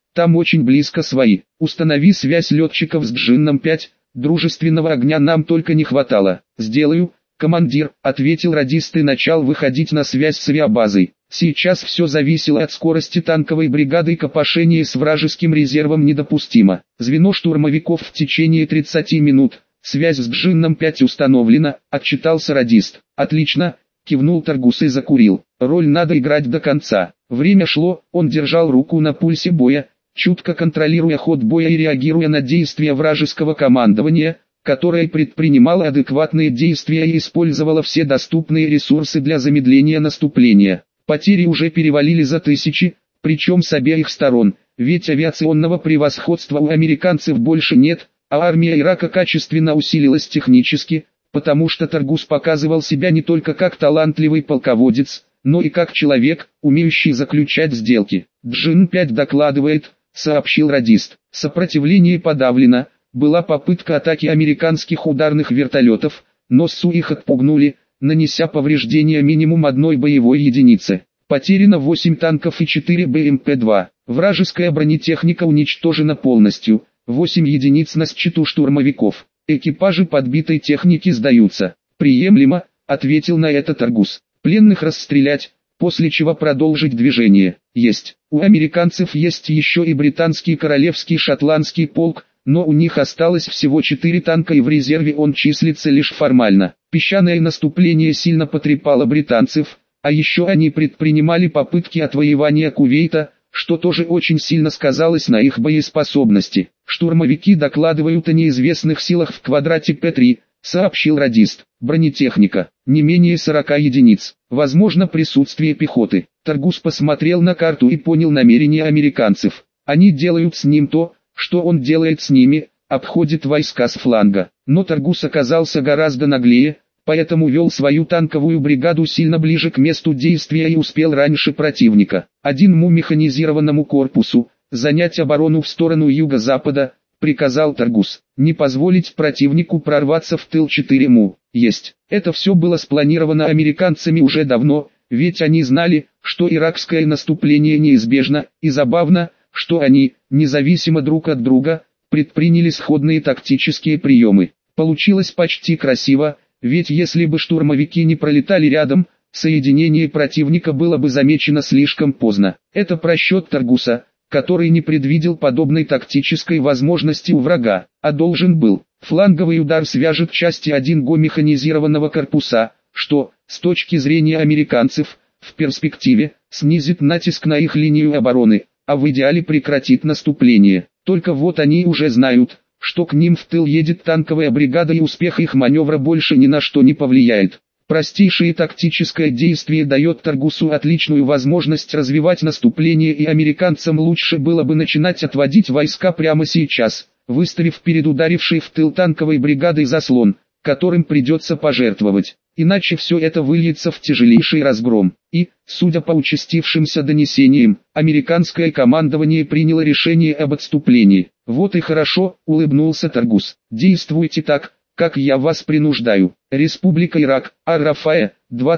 Там очень близко свои. Установи связь летчиков с Джинном-5, дружественного огня нам только не хватало. Сделаю, командир, ответил радист и начал выходить на связь с авиабазой. Сейчас все зависело от скорости танковой бригады и копошения с вражеским резервом недопустимо. Звено штурмовиков в течение 30 минут. Связь с Джинном-5 установлена, отчитался радист. Отлично, кивнул Таргус и закурил. Роль надо играть до конца. Время шло, он держал руку на пульсе боя, чутко контролируя ход боя и реагируя на действия вражеского командования, которое предпринимало адекватные действия и использовало все доступные ресурсы для замедления наступления. Потери уже перевалили за 1000, причем с обеих сторон, ведь авиационного превосходства у американцев больше нет, а армия Ирака качественно усилилась технически, потому что Таргус показывал себя не только как талантливый полководец, но и как человек, умеющий заключать сделки. Джин-5 докладывает, сообщил радист. Сопротивление подавлено, была попытка атаки американских ударных вертолетов, но СУ их отпугнули, нанеся повреждения минимум одной боевой единице. Потеряно 8 танков и 4 БМП-2. Вражеская бронетехника уничтожена полностью, 8 единиц на счету штурмовиков. Экипажи подбитой техники сдаются. Приемлемо, ответил на это Таргус. Пленных расстрелять, после чего продолжить движение. Есть. У американцев есть еще и британский королевский шотландский полк, но у них осталось всего 4 танка и в резерве он числится лишь формально. Песчаное наступление сильно потрепало британцев, а еще они предпринимали попытки отвоевания Кувейта, что тоже очень сильно сказалось на их боеспособности. Штурмовики докладывают о неизвестных силах в квадрате П3, сообщил радист. Бронетехника, не менее 40 единиц, возможно присутствие пехоты. Таргус посмотрел на карту и понял намерения американцев. Они делают с ним то, что он делает с ними, обходит войска с фланга. Но Таргус оказался гораздо наглее, поэтому вел свою танковую бригаду сильно ближе к месту действия и успел раньше противника. 1 механизированному корпусу, занять оборону в сторону юго-запада, приказал Таргус. Не позволить противнику прорваться в тыл 4 Есть. Это все было спланировано американцами уже давно, ведь они знали, что иракское наступление неизбежно, и забавно, что они, независимо друг от друга, предприняли сходные тактические приемы. Получилось почти красиво, ведь если бы штурмовики не пролетали рядом, соединение противника было бы замечено слишком поздно. Это просчет Таргуса, который не предвидел подобной тактической возможности у врага, а должен был. Фланговый удар свяжет части 1 механизированного корпуса, что, с точки зрения американцев, в перспективе, снизит натиск на их линию обороны, а в идеале прекратит наступление. Только вот они уже знают, что к ним в тыл едет танковая бригада и успех их маневра больше ни на что не повлияет. Простейшее тактическое действие дает Таргусу отличную возможность развивать наступление, и американцам лучше было бы начинать отводить войска прямо сейчас, выставив перед ударившей в тыл танковой бригадой заслон, которым придется пожертвовать. Иначе все это выльется в тяжелейший разгром. И, судя по участившимся донесениям, американское командование приняло решение об отступлении. Вот и хорошо, улыбнулся Таргус. Действуйте так, как я вас принуждаю. Республика Ирак, Ар-Рафая,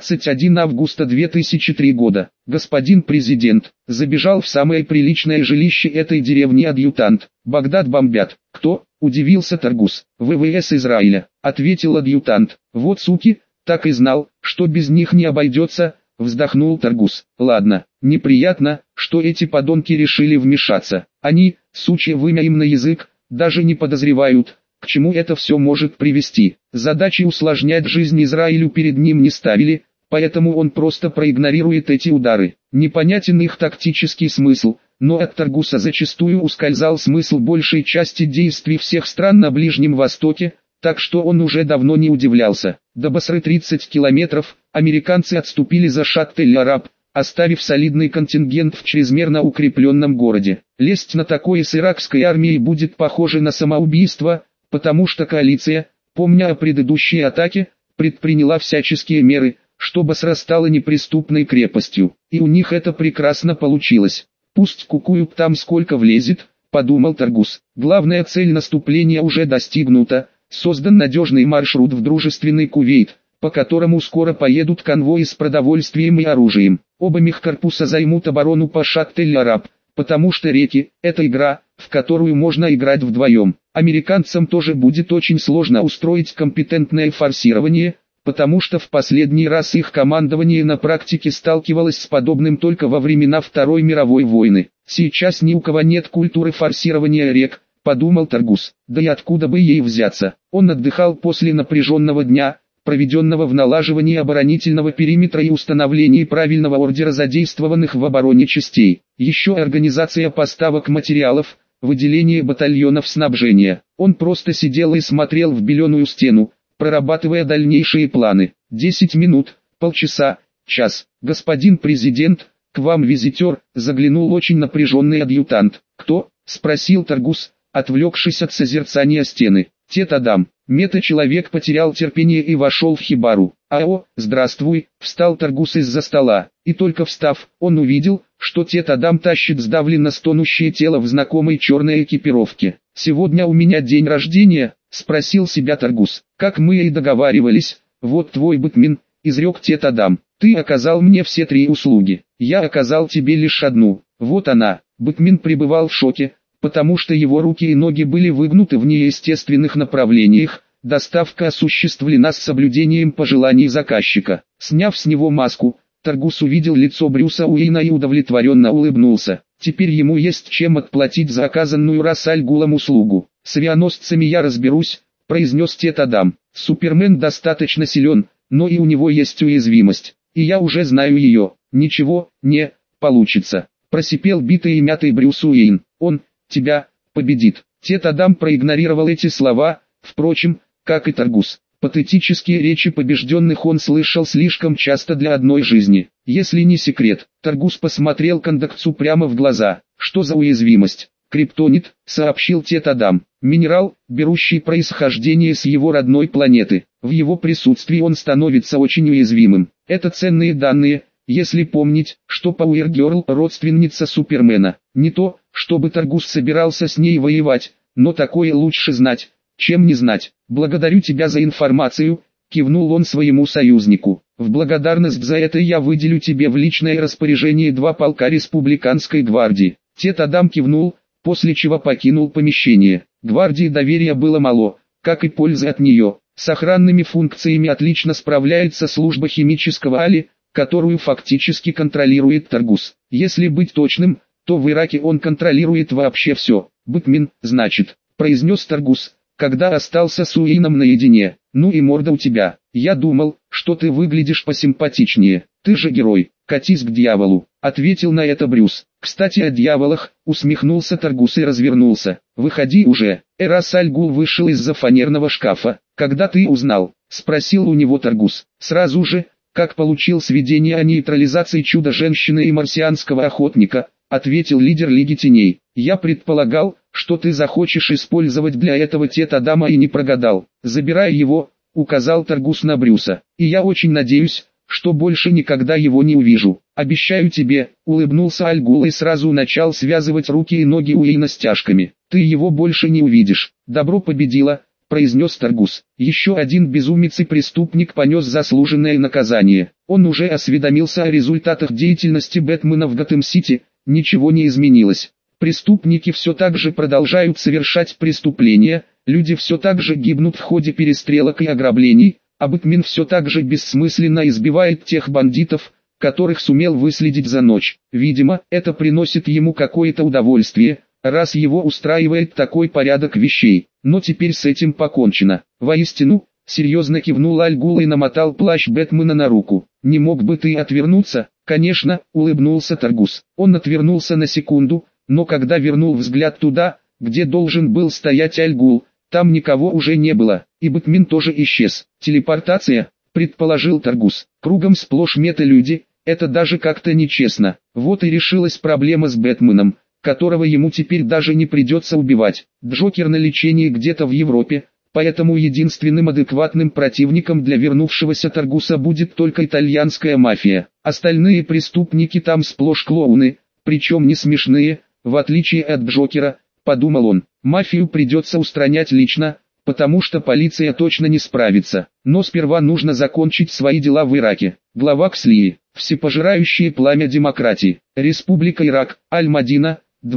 21 августа 2003 года. Господин президент, забежал в самое приличное жилище этой деревни адъютант. Багдад бомбят. Кто? Удивился Таргус. ВВС Израиля, ответил адъютант. Вот суки, так и знал, что без них не обойдется, вздохнул Таргус. Ладно, неприятно, что эти подонки решили вмешаться. Они, сучье вымя им на язык, даже не подозревают, к чему это все может привести. Задачи усложнять жизнь Израилю перед ним не ставили, поэтому он просто проигнорирует эти удары. Непонятен их тактический смысл, но от Таргуса зачастую ускользал смысл большей части действий всех стран на Ближнем Востоке, так что он уже давно не удивлялся. До Басры 30 километров, американцы отступили за Шат-эль-Араб, оставив солидный контингент в чрезмерно укрепленном городе. Лезть на такое с иракской армией будет похоже на самоубийство, потому что коалиция, помня о предыдущей атаке, предприняла всяческие меры, чтобы Басра стала неприступной крепостью, и у них это прекрасно получилось. Пусть кукуют там сколько влезет, подумал Таргус. Главная цель наступления уже достигнута, создан надежный маршрут в дружественный Кувейт, по которому скоро поедут конвои с продовольствием и оружием. Оба мехкорпуса займут оборону по Шат-эль-Араб, потому что реки – это игра, в которую можно играть вдвоем. Американцам тоже будет очень сложно устроить компетентное форсирование, потому что в последний раз их командование на практике сталкивалось с подобным только во времена Второй мировой войны. Сейчас ни у кого нет культуры форсирования рек, подумал Таргус. Да и откуда бы ей взяться? Он отдыхал после напряженного дня, проведенного в налаживании оборонительного периметра и установлении правильного ордера задействованных в обороне частей. Еще организация поставок материалов, выделение батальонов снабжения. Он просто сидел и смотрел в беленую стену, прорабатывая дальнейшие планы. 10 минут, полчаса, час. Господин президент, к вам визитер, заглянул очень напряженный адъютант. Кто? Спросил Таргус, отвлекшись от созерцания стены. Тет Адам. Мета-человек потерял терпение и вошел в хибару. «Ао, здравствуй», встал Таргус из-за стола. И только встав, он увидел, что Тет Адам тащит сдавленно стонущее тело в знакомой черной экипировке. «Сегодня у меня день рождения», спросил себя Таргус. «Как мы и договаривались, вот твой Бэтмен», изрек Тет Адам. «Ты оказал мне все 3 услуги. Я оказал тебе лишь одну. Вот она». Бэтмен пребывал в шоке, потому что его руки и ноги были выгнуты в неестественных направлениях. Доставка осуществлена с соблюдением пожеланий заказчика. Сняв с него маску, Таргус увидел лицо Брюса Уэйна и удовлетворенно улыбнулся. Теперь ему есть чем отплатить за оказанную Рас-аль-Гулом услугу. «С авианосцами я разберусь», произнес Тет Адам. «Супермен достаточно силен, но и у него есть уязвимость. И я уже знаю ее. Ничего, не получится», просипел битый и мятый Брюс Уэйн. «Он тебя победит». Тет Адам проигнорировал эти слова, впрочем, как и Таргус. Патетические речи побежденных он слышал слишком часто для одной жизни. Если не секрет, Таргус посмотрел кондокцу прямо в глаза. «Что за уязвимость?» «Криптонит», сообщил Тет Адам. «Минерал, берущий происхождение с его родной планеты. В его присутствии он становится очень уязвимым. Это ценные данные, если помнить, что Пауэр Герл родственница Супермена. Не то, чтобы Таргус собирался с ней воевать, но такое лучше знать, чем не знать. Благодарю тебя за информацию», кивнул он своему союзнику. «В благодарность за это я выделю тебе в личное распоряжение 2 полка республиканской гвардии». Тет Адам кивнул, после чего покинул помещение. Гвардии доверия было мало, как и пользы от нее. С охранными функциями отлично справляется служба химического Али, которую фактически контролирует Таргус. Если быть точным, то в Ираке он контролирует вообще все. «Бэтмен, значит», произнес Таргус, когда остался с Уэйном наедине. «Ну и морда у тебя. Я думал, что ты выглядишь посимпатичнее. Ты же герой. Катись к дьяволу», ответил на это Брюс. «Кстати о дьяволах», усмехнулся Таргус и развернулся. «Выходи уже». Рас-аль-Гул вышел из-за фанерного шкафа. «Когда ты узнал?» спросил у него Таргус. «Сразу же, как получил сведения о нейтрализации чудо-женщины и марсианского охотника», ответил лидер Лиги Теней. «Я предполагал, что ты захочешь использовать для этого Тет Адама и не прогадал. Забирай его», указал Таргус на Брюса. «И я очень надеюсь, что больше никогда его не увижу. Обещаю тебе», улыбнулся Аль-Гул и сразу начал связывать руки и ноги Уэйна стяжками. «Ты его больше не увидишь». «Добро победило», произнес Таргус. Еще один безумец и преступник понес заслуженное наказание. Он уже осведомился о результатах деятельности Бэтмена в Готэм-Сити. Ничего не изменилось. Преступники все так же продолжают совершать преступления, люди все так же гибнут в ходе перестрелок и ограблений, а Бэтмен все так же бессмысленно избивает тех бандитов, которых сумел выследить за ночь. Видимо, это приносит ему какое-то удовольствие, раз его устраивает такой порядок вещей. Но теперь с этим покончено. Воистину, серьезно кивнул Аль-Гул и намотал плащ Бэтмена на руку. «Не мог бы ты отвернуться?» «Конечно», улыбнулся Таргус. Он отвернулся на секунду, но когда вернул взгляд туда, где должен был стоять Аль-Гул, там никого уже не было, и Бэтмен тоже исчез. «Телепортация», предположил Таргус. «Кругом сплошь мета-люди, это даже как-то нечестно». Вот и решилась проблема с Бэтменом, которого ему теперь даже не придется убивать. Джокер на лечении где-то в Европе, поэтому единственным адекватным противником для вернувшегося Таргуса будет только итальянская мафия. Остальные преступники там сплошь клоуны, причем не смешные, в отличие от Джокера, подумал он. Мафию придется устранять лично, потому что полиция точно не справится. Но сперва нужно закончить свои дела в Ираке. Глава Кслии. всепожирающее пламя демократии. Республика Ирак, Аль-Мадина,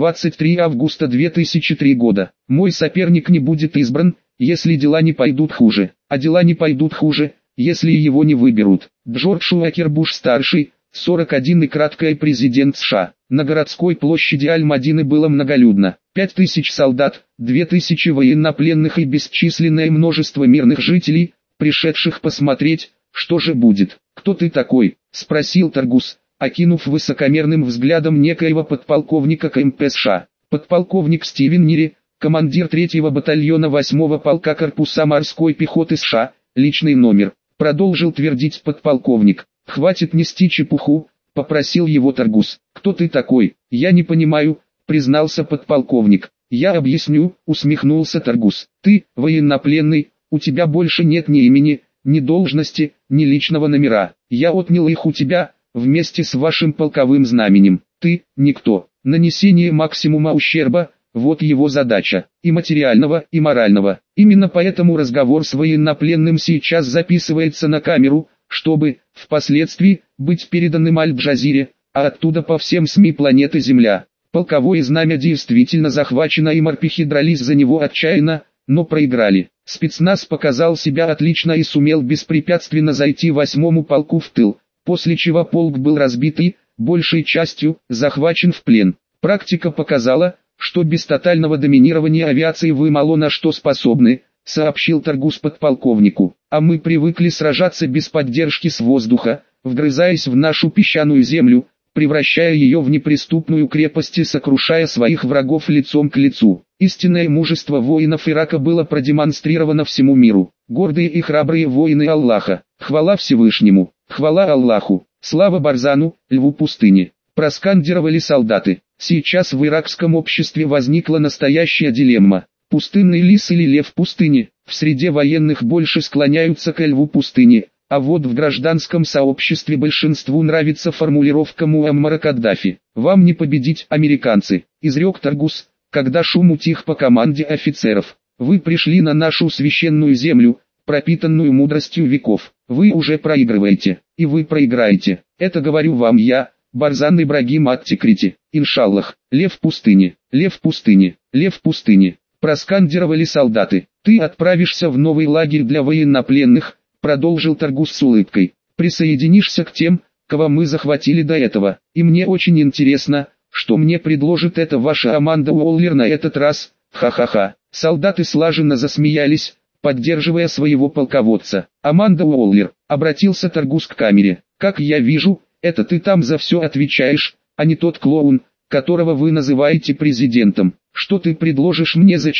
23 августа 2003 года. Мой соперник не будет избран, если дела не пойдут хуже. А дела не пойдут хуже, если его не выберут. Джордж Уокер Буш-старший, 41 и краткое президент США. На городской площади Аль-Мадины было многолюдно. 5000 солдат, 2000 военнопленных и бесчисленное множество мирных жителей, пришедших посмотреть, что же будет. «Кто ты такой?» – спросил Таргус, окинув высокомерным взглядом некоего подполковника КМП США. Подполковник Стивен Нири, командир 3-го батальона 8-го полка корпуса морской пехоты США, личный номер. Продолжил твердить подполковник. «Хватит нести чепуху», — попросил его Таргус. «Кто ты такой?» «Я не понимаю», — признался подполковник. «Я объясню», — усмехнулся Таргус. «Ты, военнопленный, у тебя больше нет ни имени, ни должности, ни личного номера. Я отнял их у тебя, вместе с вашим полковым знаменем. Ты — никто. Нанесение максимума ущерба — вот его задача, и материального, и морального. Именно поэтому разговор с военнопленным сейчас записывается на камеру, чтобы, впоследствии, быть переданным Аль-Джазире, а оттуда по всем СМИ планеты Земля. Полковое знамя действительно захвачено, и морпехи дрались за него отчаянно, но проиграли. Спецназ показал себя отлично и сумел беспрепятственно зайти 8-му полку в тыл, после чего полк был разбит и, большей частью, захвачен в плен. Практика показала, что без тотального доминирования авиации вы мало на что способны, сообщил Таргус подполковнику. А мы привыкли сражаться без поддержки с воздуха, вгрызаясь в нашу песчаную землю, превращая ее в неприступную крепость и сокрушая своих врагов лицом к лицу. Истинное мужество воинов Ирака было продемонстрировано всему миру. Гордые и храбрые воины Аллаха. Хвала Всевышнему, хвала Аллаху, слава Барзану, льву пустыни. Проскандировали солдаты. Сейчас в иракском обществе возникла настоящая дилемма. Пустынный лис или лев пустыни. В среде военных больше склоняются к льву пустыни, а вот в гражданском сообществе большинству нравится формулировка Муаммара Каддафи. «Вам не победить, американцы», — изрек Таргус, когда шум утих по команде офицеров. «Вы пришли на нашу священную землю, пропитанную мудростью веков. Вы уже проигрываете, и вы проиграете. Это говорю вам я, Барзан Ибрагим ат-Тикрити. Иншаллах, лев пустыни, лев пустыни, лев пустыни». Проскандировали солдаты. «Ты отправишься в новый лагерь для военнопленных», — продолжил Таргус с улыбкой. «Присоединишься к тем, кого мы захватили до этого. И мне очень интересно, что мне предложит эта ваша Аманда Уоллер на этот раз. Ха-ха-ха». Солдаты слаженно засмеялись, поддерживая своего полководца. «Аманда Уоллер», — обратился Таргус к камере. «Как я вижу, это ты там за все отвечаешь, а не тот клоун, которого вы называете президентом. Что ты предложишь мне за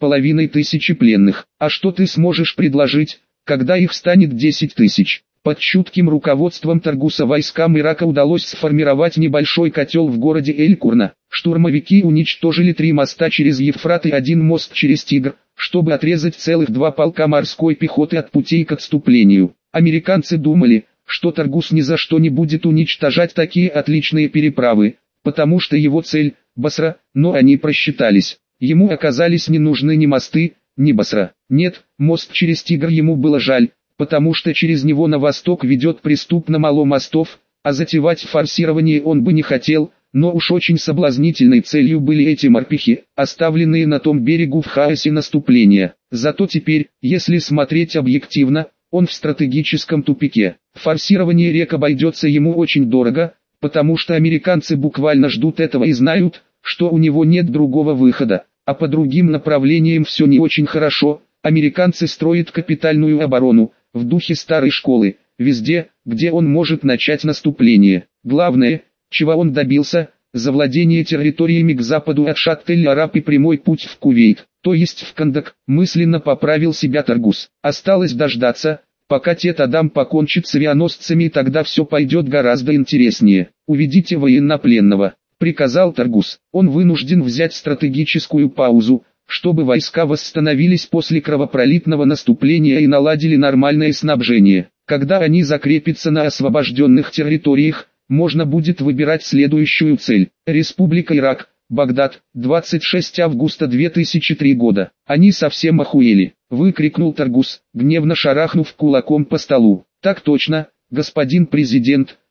4500 пленных? А что ты сможешь предложить, когда их станет 10 тысяч?» Под чутким руководством Таргуса войскам Ирака удалось сформировать небольшой котел в городе Эль-Курна. Штурмовики уничтожили 3 моста через Евфрат и 1 мост через Тигр, чтобы отрезать целых 2 полка морской пехоты от путей к отступлению. Американцы думали, что Таргус ни за что не будет уничтожать такие отличные переправы, потому что его цель – Басра, но они просчитались. Ему оказались не нужны ни мосты, ни Басра. Нет, мост через Тигр ему было жаль, потому что через него на восток ведет преступно мало мостов, а затевать форсирование он бы не хотел, но уж очень соблазнительной целью были эти морпехи, оставленные на том берегу в хаосе наступления. Зато теперь, если смотреть объективно, он в стратегическом тупике. Форсирование рек обойдется ему очень дорого, потому что американцы буквально ждут этого и знают, что у него нет другого выхода, а по другим направлениям все не очень хорошо. Американцы строят капитальную оборону, в духе старой школы, везде, где он может начать наступление. Главное, чего он добился, завладение территориями к западу от Шат-эль-Араб и прямой путь в Кувейт, то есть в Кандак, мысленно поправил себя Таргус. Осталось дождаться, пока Тет Адам покончит с авианосцами, и тогда все пойдет гораздо интереснее. «Уведите военнопленного», — приказал Таргус. Он вынужден взять стратегическую паузу, чтобы войска восстановились после кровопролитного наступления и наладили нормальное снабжение. Когда они закрепятся на освобожденных территориях, можно будет выбирать следующую цель. Республика Ирак, Багдад, 26 августа 2003 года. «Они совсем охуели», — выкрикнул Таргус, гневно шарахнув кулаком по столу. «Так точно, господин президент»,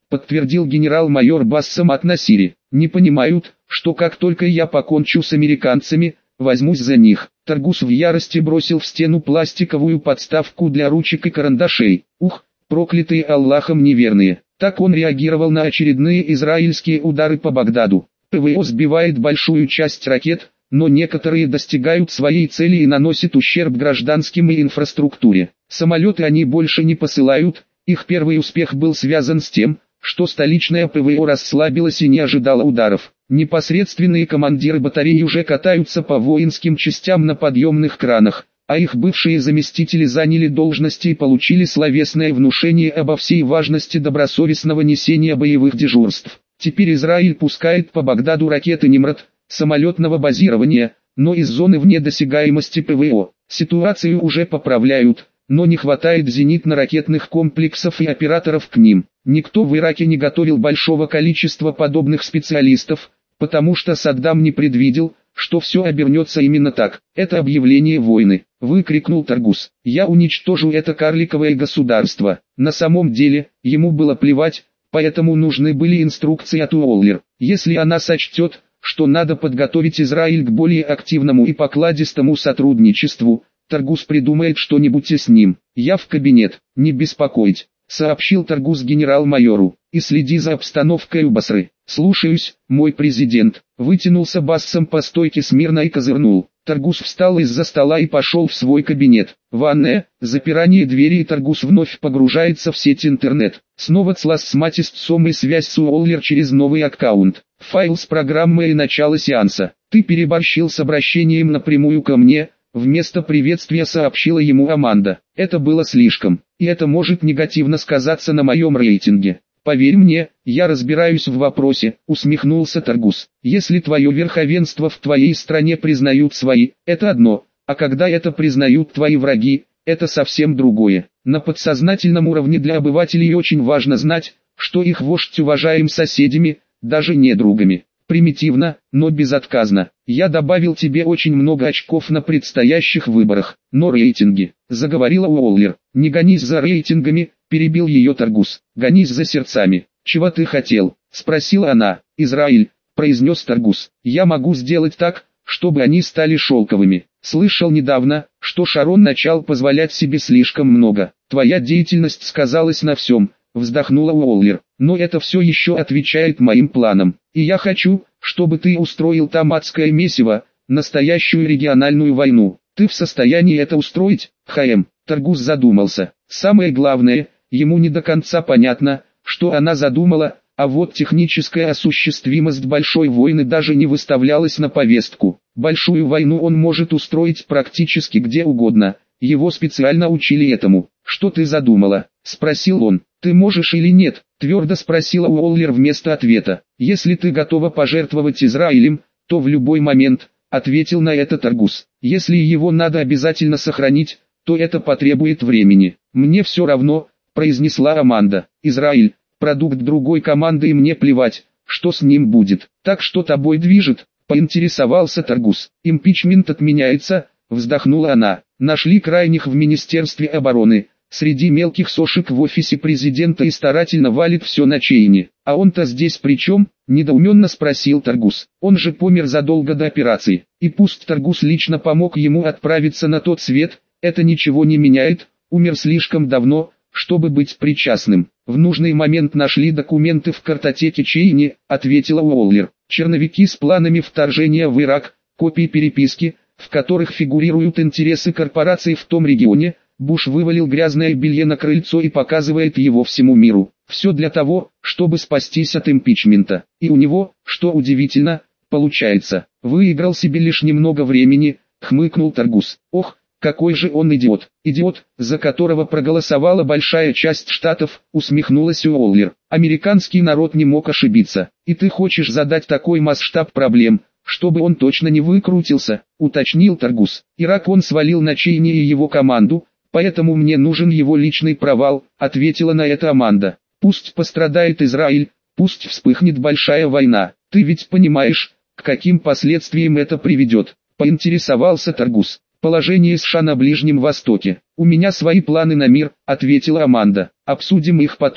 подтвердил генерал-майор Бассам от-Насири. Не понимают, что как только я покончу с американцами, возьмусь за них. Таргус в ярости бросил в стену пластиковую подставку для ручек и карандашей. Ух, проклятые Аллахом неверные. Так он реагировал на очередные израильские удары по Багдаду. ПВО сбивает большую часть ракет, но некоторые достигают своей цели и наносят ущерб гражданским и инфраструктуре. Самолеты они больше не посылают, их первый успех был связан с тем, что столичное ПВО расслабилось и не ожидало ударов. Непосредственные командиры батареи уже катаются по воинским частям на подъемных кранах, а их бывшие заместители заняли должности и получили словесное внушение обо всей важности добросовестного несения боевых дежурств. Теперь Израиль пускает по Багдаду ракеты «Нимрод» самолетного базирования, но из зоны вне досягаемости ПВО. Ситуацию уже поправляют, но не хватает зенитно-ракетных комплексов и операторов к ним. Никто в Ираке не готовил большого количества подобных специалистов, потому что Саддам не предвидел, что все обернется именно так. Это объявление войны, выкрикнул Таргус. Я уничтожу это карликовое государство. На самом деле, ему было плевать, поэтому нужны были инструкции от Уоллер. Если она сочтет, что надо подготовить Израиль к более активному и покладистому сотрудничеству, Таргус придумает что-нибудь и с ним. Я в кабинет, не беспокоить, сообщил Таргус генерал-майору, и следи за обстановкой у Басры. Слушаюсь, мой президент. Вытянулся Бассам по стойке смирно и козырнул. Таргус встал из-за стола и пошел в свой кабинет. Ванная, запирание двери, и Таргус вновь погружается в сеть интернет. Снова цлас с матистцом и связь с Уоллер через новый аккаунт. Файл с программой и начало сеанса. Ты переборщил с обращением напрямую ко мне, вместо приветствия сообщила ему Аманда. Это было слишком, и это может негативно сказаться на моем рейтинге. Поверь мне, я разбираюсь в вопросе, усмехнулся Таргус. Если твое верховенство в твоей стране признают свои, это одно, а когда это признают твои враги, это совсем другое. На подсознательном уровне для обывателей очень важно знать, что их вождь уважаем соседями, даже недругами. Примитивно, но безотказно. Я добавил тебе очень много очков на предстоящих выборах, но рейтинги, заговорила Уоллер. Не гонись за рейтингами, перебил ее Таргус. Гонись за сердцами. Чего ты хотел? Спросила она. Израиль, произнес Таргус. Я могу сделать так, чтобы они стали шелковыми. Слышал недавно, что Шарон начал позволять себе слишком много. Твоя деятельность сказалась на всем, вздохнула Уоллер. Но это все еще отвечает моим планам. И я хочу, чтобы ты устроил там адское месиво, настоящую региональную войну. Ты в состоянии это устроить, ХМ? Таргус задумался. Самое главное, ему не до конца понятно, что она задумала, а вот техническая осуществимость большой войны даже не выставлялась на повестку. Большую войну он может устроить практически где угодно, его специально учили этому. Что ты задумала? Спросил он. Ты можешь или нет? Твердо спросила Уоллер вместо ответа. Если ты готова пожертвовать Израилем, то в любой момент, ответил на это Таргус. Если его надо обязательно сохранить, то это потребует времени. Мне все равно, произнесла Аманда. Израиль, продукт другой команды, и мне плевать, что с ним будет. Так что тобой движет, поинтересовался Таргус. Импичмент отменяется, вздохнула она. Нашли крайних в Министерстве обороны. Среди мелких сошек в офисе президента и старательно валит все на Чейни. А он-то здесь при чем? Недоуменно спросил Таргус. Он же помер задолго до операции. И пусть Таргус лично помог ему отправиться на тот свет, это ничего не меняет, умер слишком давно, чтобы быть причастным. В нужный момент нашли документы в картотеке Чейни, ответила Уоллер. Черновики с планами вторжения в Ирак, копии переписки, в которых фигурируют интересы корпораций в том регионе. Буш вывалил грязное белье на крыльцо и показывает его всему миру. Все для того, чтобы спастись от импичмента. И у него, что удивительно, получается. Выиграл себе лишь немного времени, хмыкнул Таргус. Ох, какой же он идиот. Идиот, за которого проголосовала большая часть штатов, усмехнулась Уоллер. Американский народ не мог ошибиться. И ты хочешь задать такой масштаб проблем, чтобы он точно не выкрутился, уточнил Таргус. Ирак он свалил на Чейни и его команду, поэтому мне нужен его личный провал, ответила на это Аманда. Пусть пострадает Израиль, пусть вспыхнет большая война. Ты ведь понимаешь, к каким последствиям это приведет, поинтересовался Таргус. Положение США на Ближнем Востоке. У меня свои планы на мир, ответила Аманда. Обсудим их потом.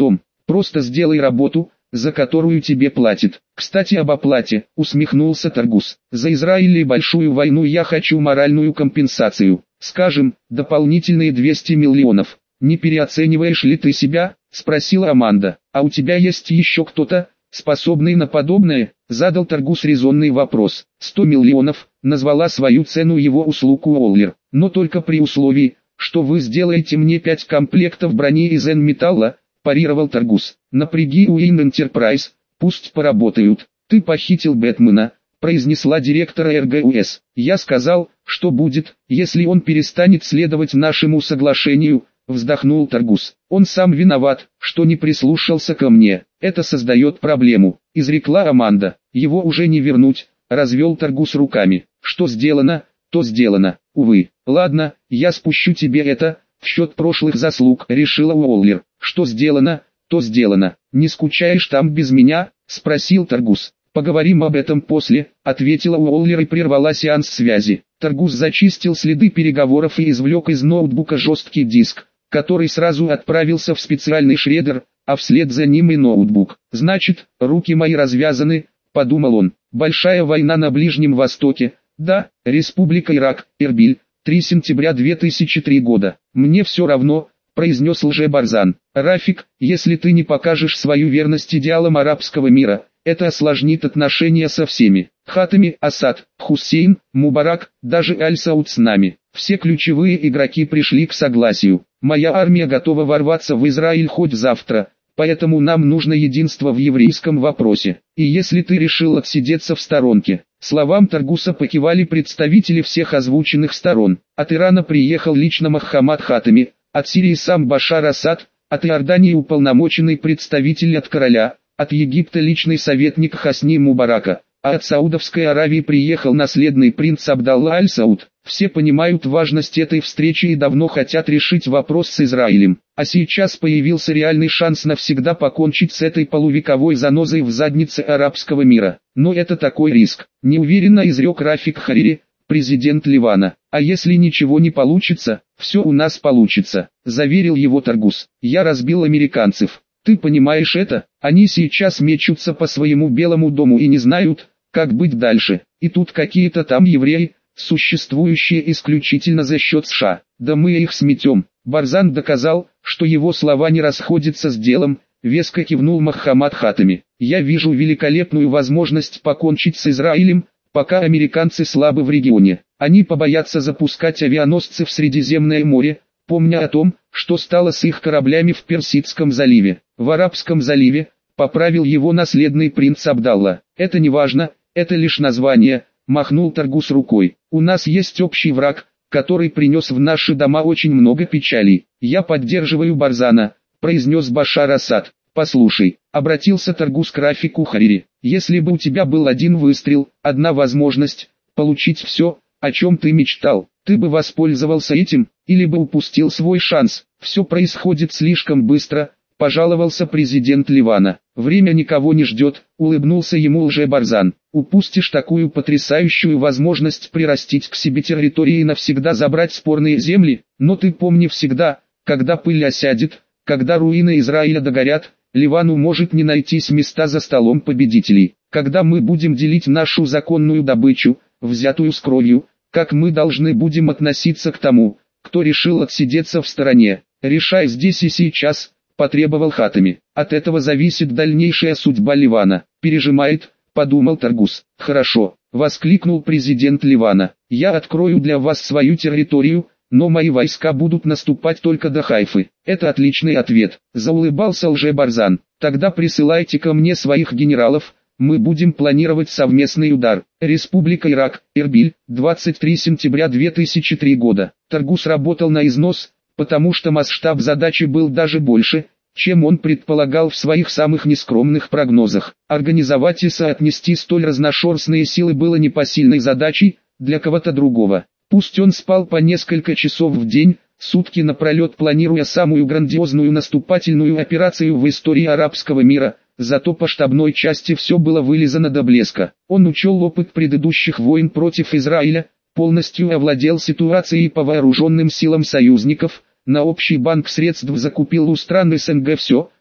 Просто сделай работу, за которую тебе платят. Кстати, об оплате, усмехнулся Таргус. За Израиль и большую войну я хочу моральную компенсацию. Скажем, дополнительные 200 миллионов. Не переоцениваешь ли ты себя? Спросила Аманда. А у тебя есть еще кто-то, способный на подобное? Задал Таргус резонный вопрос. 100 миллионов, назвала свою цену его услуг Уоллер. Но только при условии, что вы сделаете мне 5 комплектов брони из N-металла, парировал Таргус. Напряги Уин Энтерпрайз, пусть поработают. Ты похитил Бэтмена, произнесла директора РГУС. Я сказал, что будет, если он перестанет следовать нашему соглашению, вздохнул Таргус. Он сам виноват, что не прислушался ко мне. Это создает проблему, изрекла Аманда. Его уже не вернуть, развел Таргус руками. Что сделано, то сделано. Увы. Ладно, я спущу тебе это в счет прошлых заслуг, решила Уоллер. Что сделано, то сделано. Не скучаешь там без меня? Спросил Таргус. Поговорим об этом после, ответила Уоллер и прервала сеанс связи. Таргус зачистил следы переговоров и извлек из ноутбука жесткий диск, который сразу отправился в специальный шредер, а вслед за ним и ноутбук. Значит, руки мои развязаны, подумал он. Большая война на Ближнем Востоке. Да, Республика Ирак, Эрбиль, 3 сентября 2003 года. Мне все равно, произнес лже-Барзан. Рафик, если ты не покажешь свою верность идеалам арабского мира, это осложнит отношения со всеми. Хатами, Асад, Хусейн, Мубарак, даже Аль-Сауд с нами. Все ключевые игроки пришли к согласию. Моя армия готова ворваться в Израиль хоть завтра, поэтому нам нужно единство в еврейском вопросе. И если ты решил отсидеться в сторонке. Словам Таргуса покивали представители всех озвученных сторон. От Ирана приехал лично Мохаммад Хатами, от Сирии сам Башар Асад, от Иордании уполномоченный представитель от короля, от Египта личный советник Хосни Мубарака, а от Саудовской Аравии приехал наследный принц Абдалла Аль-Сауд. Все понимают важность этой встречи и давно хотят решить вопрос с Израилем. А сейчас появился реальный шанс навсегда покончить с этой полувековой занозой в заднице арабского мира. Но это такой риск, неуверенно изрек Рафик Харири, президент Ливана. А если ничего не получится, все у нас получится, заверил его Таргус. Я разбил американцев. Ты понимаешь это? Они сейчас мечутся по своему Белому дому и не знают, как быть дальше. И тут какие-то там евреи, существующие исключительно за счет США. Да мы их сметем. Барзан доказал, что его слова не расходятся с делом, веско кивнул Мохаммад Хатами. Я вижу великолепную возможность покончить с Израилем, пока американцы слабы в регионе. Они побоятся запускать авианосцы в Средиземное море, помня о том, что стало с их кораблями в Персидском заливе. В Арабском заливе, поправил его наследный принц Абдалла. Это не важно, это лишь название, махнул Таргус рукой. У нас есть общий враг, который принес в наши дома очень много печалей. Я поддерживаю Барзана, произнес Башар Асад. Послушай, обратился Таргус к Рафику Харири. Если бы у тебя был один выстрел, одна возможность, получить все, о чем ты мечтал, ты бы воспользовался этим, или бы упустил свой шанс. Все происходит слишком быстро, пожаловался президент Ливана. Время никого не ждет, улыбнулся ему лже-Барзан. Упустишь такую потрясающую возможность прирастить к себе территории и навсегда забрать спорные земли, но ты помни всегда, когда пыль осядет, когда руины Израиля догорят, Ливану может не найтись места за столом победителей. Когда мы будем делить нашу законную добычу, взятую с кровью, как мы должны будем относиться к тому, кто решил отсидеться в стороне. Решай здесь и сейчас, потребовал Хатами. От этого зависит дальнейшая судьба Ливана. Пережимает, подумал Таргус. Хорошо, воскликнул президент Ливана. Я открою для вас свою территорию, но мои войска будут наступать только до Хайфы. Это отличный ответ, заулыбался лже-Барзан. Тогда присылайте ко мне своих генералов, мы будем планировать совместный удар. Республика Ирак, Эрбиль, 23 сентября 2003 года. Таргус работал на износ, потому что масштаб задачи был даже больше, чем он предполагал в своих самых нескромных прогнозах. Организовать и соотнести столь разношерстные силы было непосильной задачей для кого-то другого. Пусть он спал по несколько часов в день, сутки напролет планируя самую грандиозную наступательную операцию в истории арабского мира, зато по штабной части все было вылизано до блеска. Он учел опыт предыдущих войн против Израиля, полностью овладел ситуацией по вооруженным силам союзников, на общий банк средств закупил у стран СНГ все,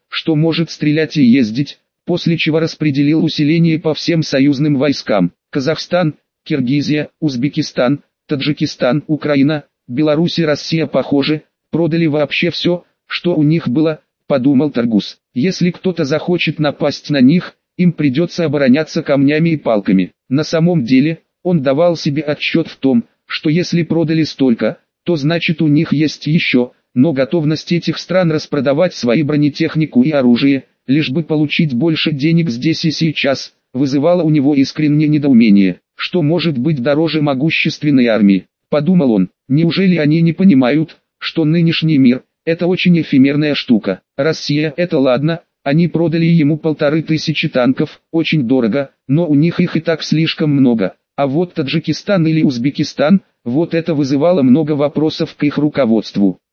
что может стрелять и ездить, после чего распределил усиление по всем союзным войскам. Казахстан, Киргизия, Узбекистан, Таджикистан, Украина, Беларусь и Россия, похоже, продали вообще все, что у них было, подумал Таргус. Если кто-то захочет напасть на них, им придется обороняться камнями и палками. На самом деле, он давал себе отчет в том, что если продали столько, то значит у них есть еще, но готовность этих стран распродавать свои бронетехнику и оружие, лишь бы получить больше денег здесь и сейчас, вызывало у него искреннее недоумение. Что может быть дороже могущественной армии? Подумал он, неужели они не понимают, что нынешний мир – это очень эфемерная штука. Россия – это ладно, они продали ему 1500 танков, очень дорого, но у них их и так слишком много. А вот Таджикистан или Узбекистан, вот это вызывало много вопросов к их руководству.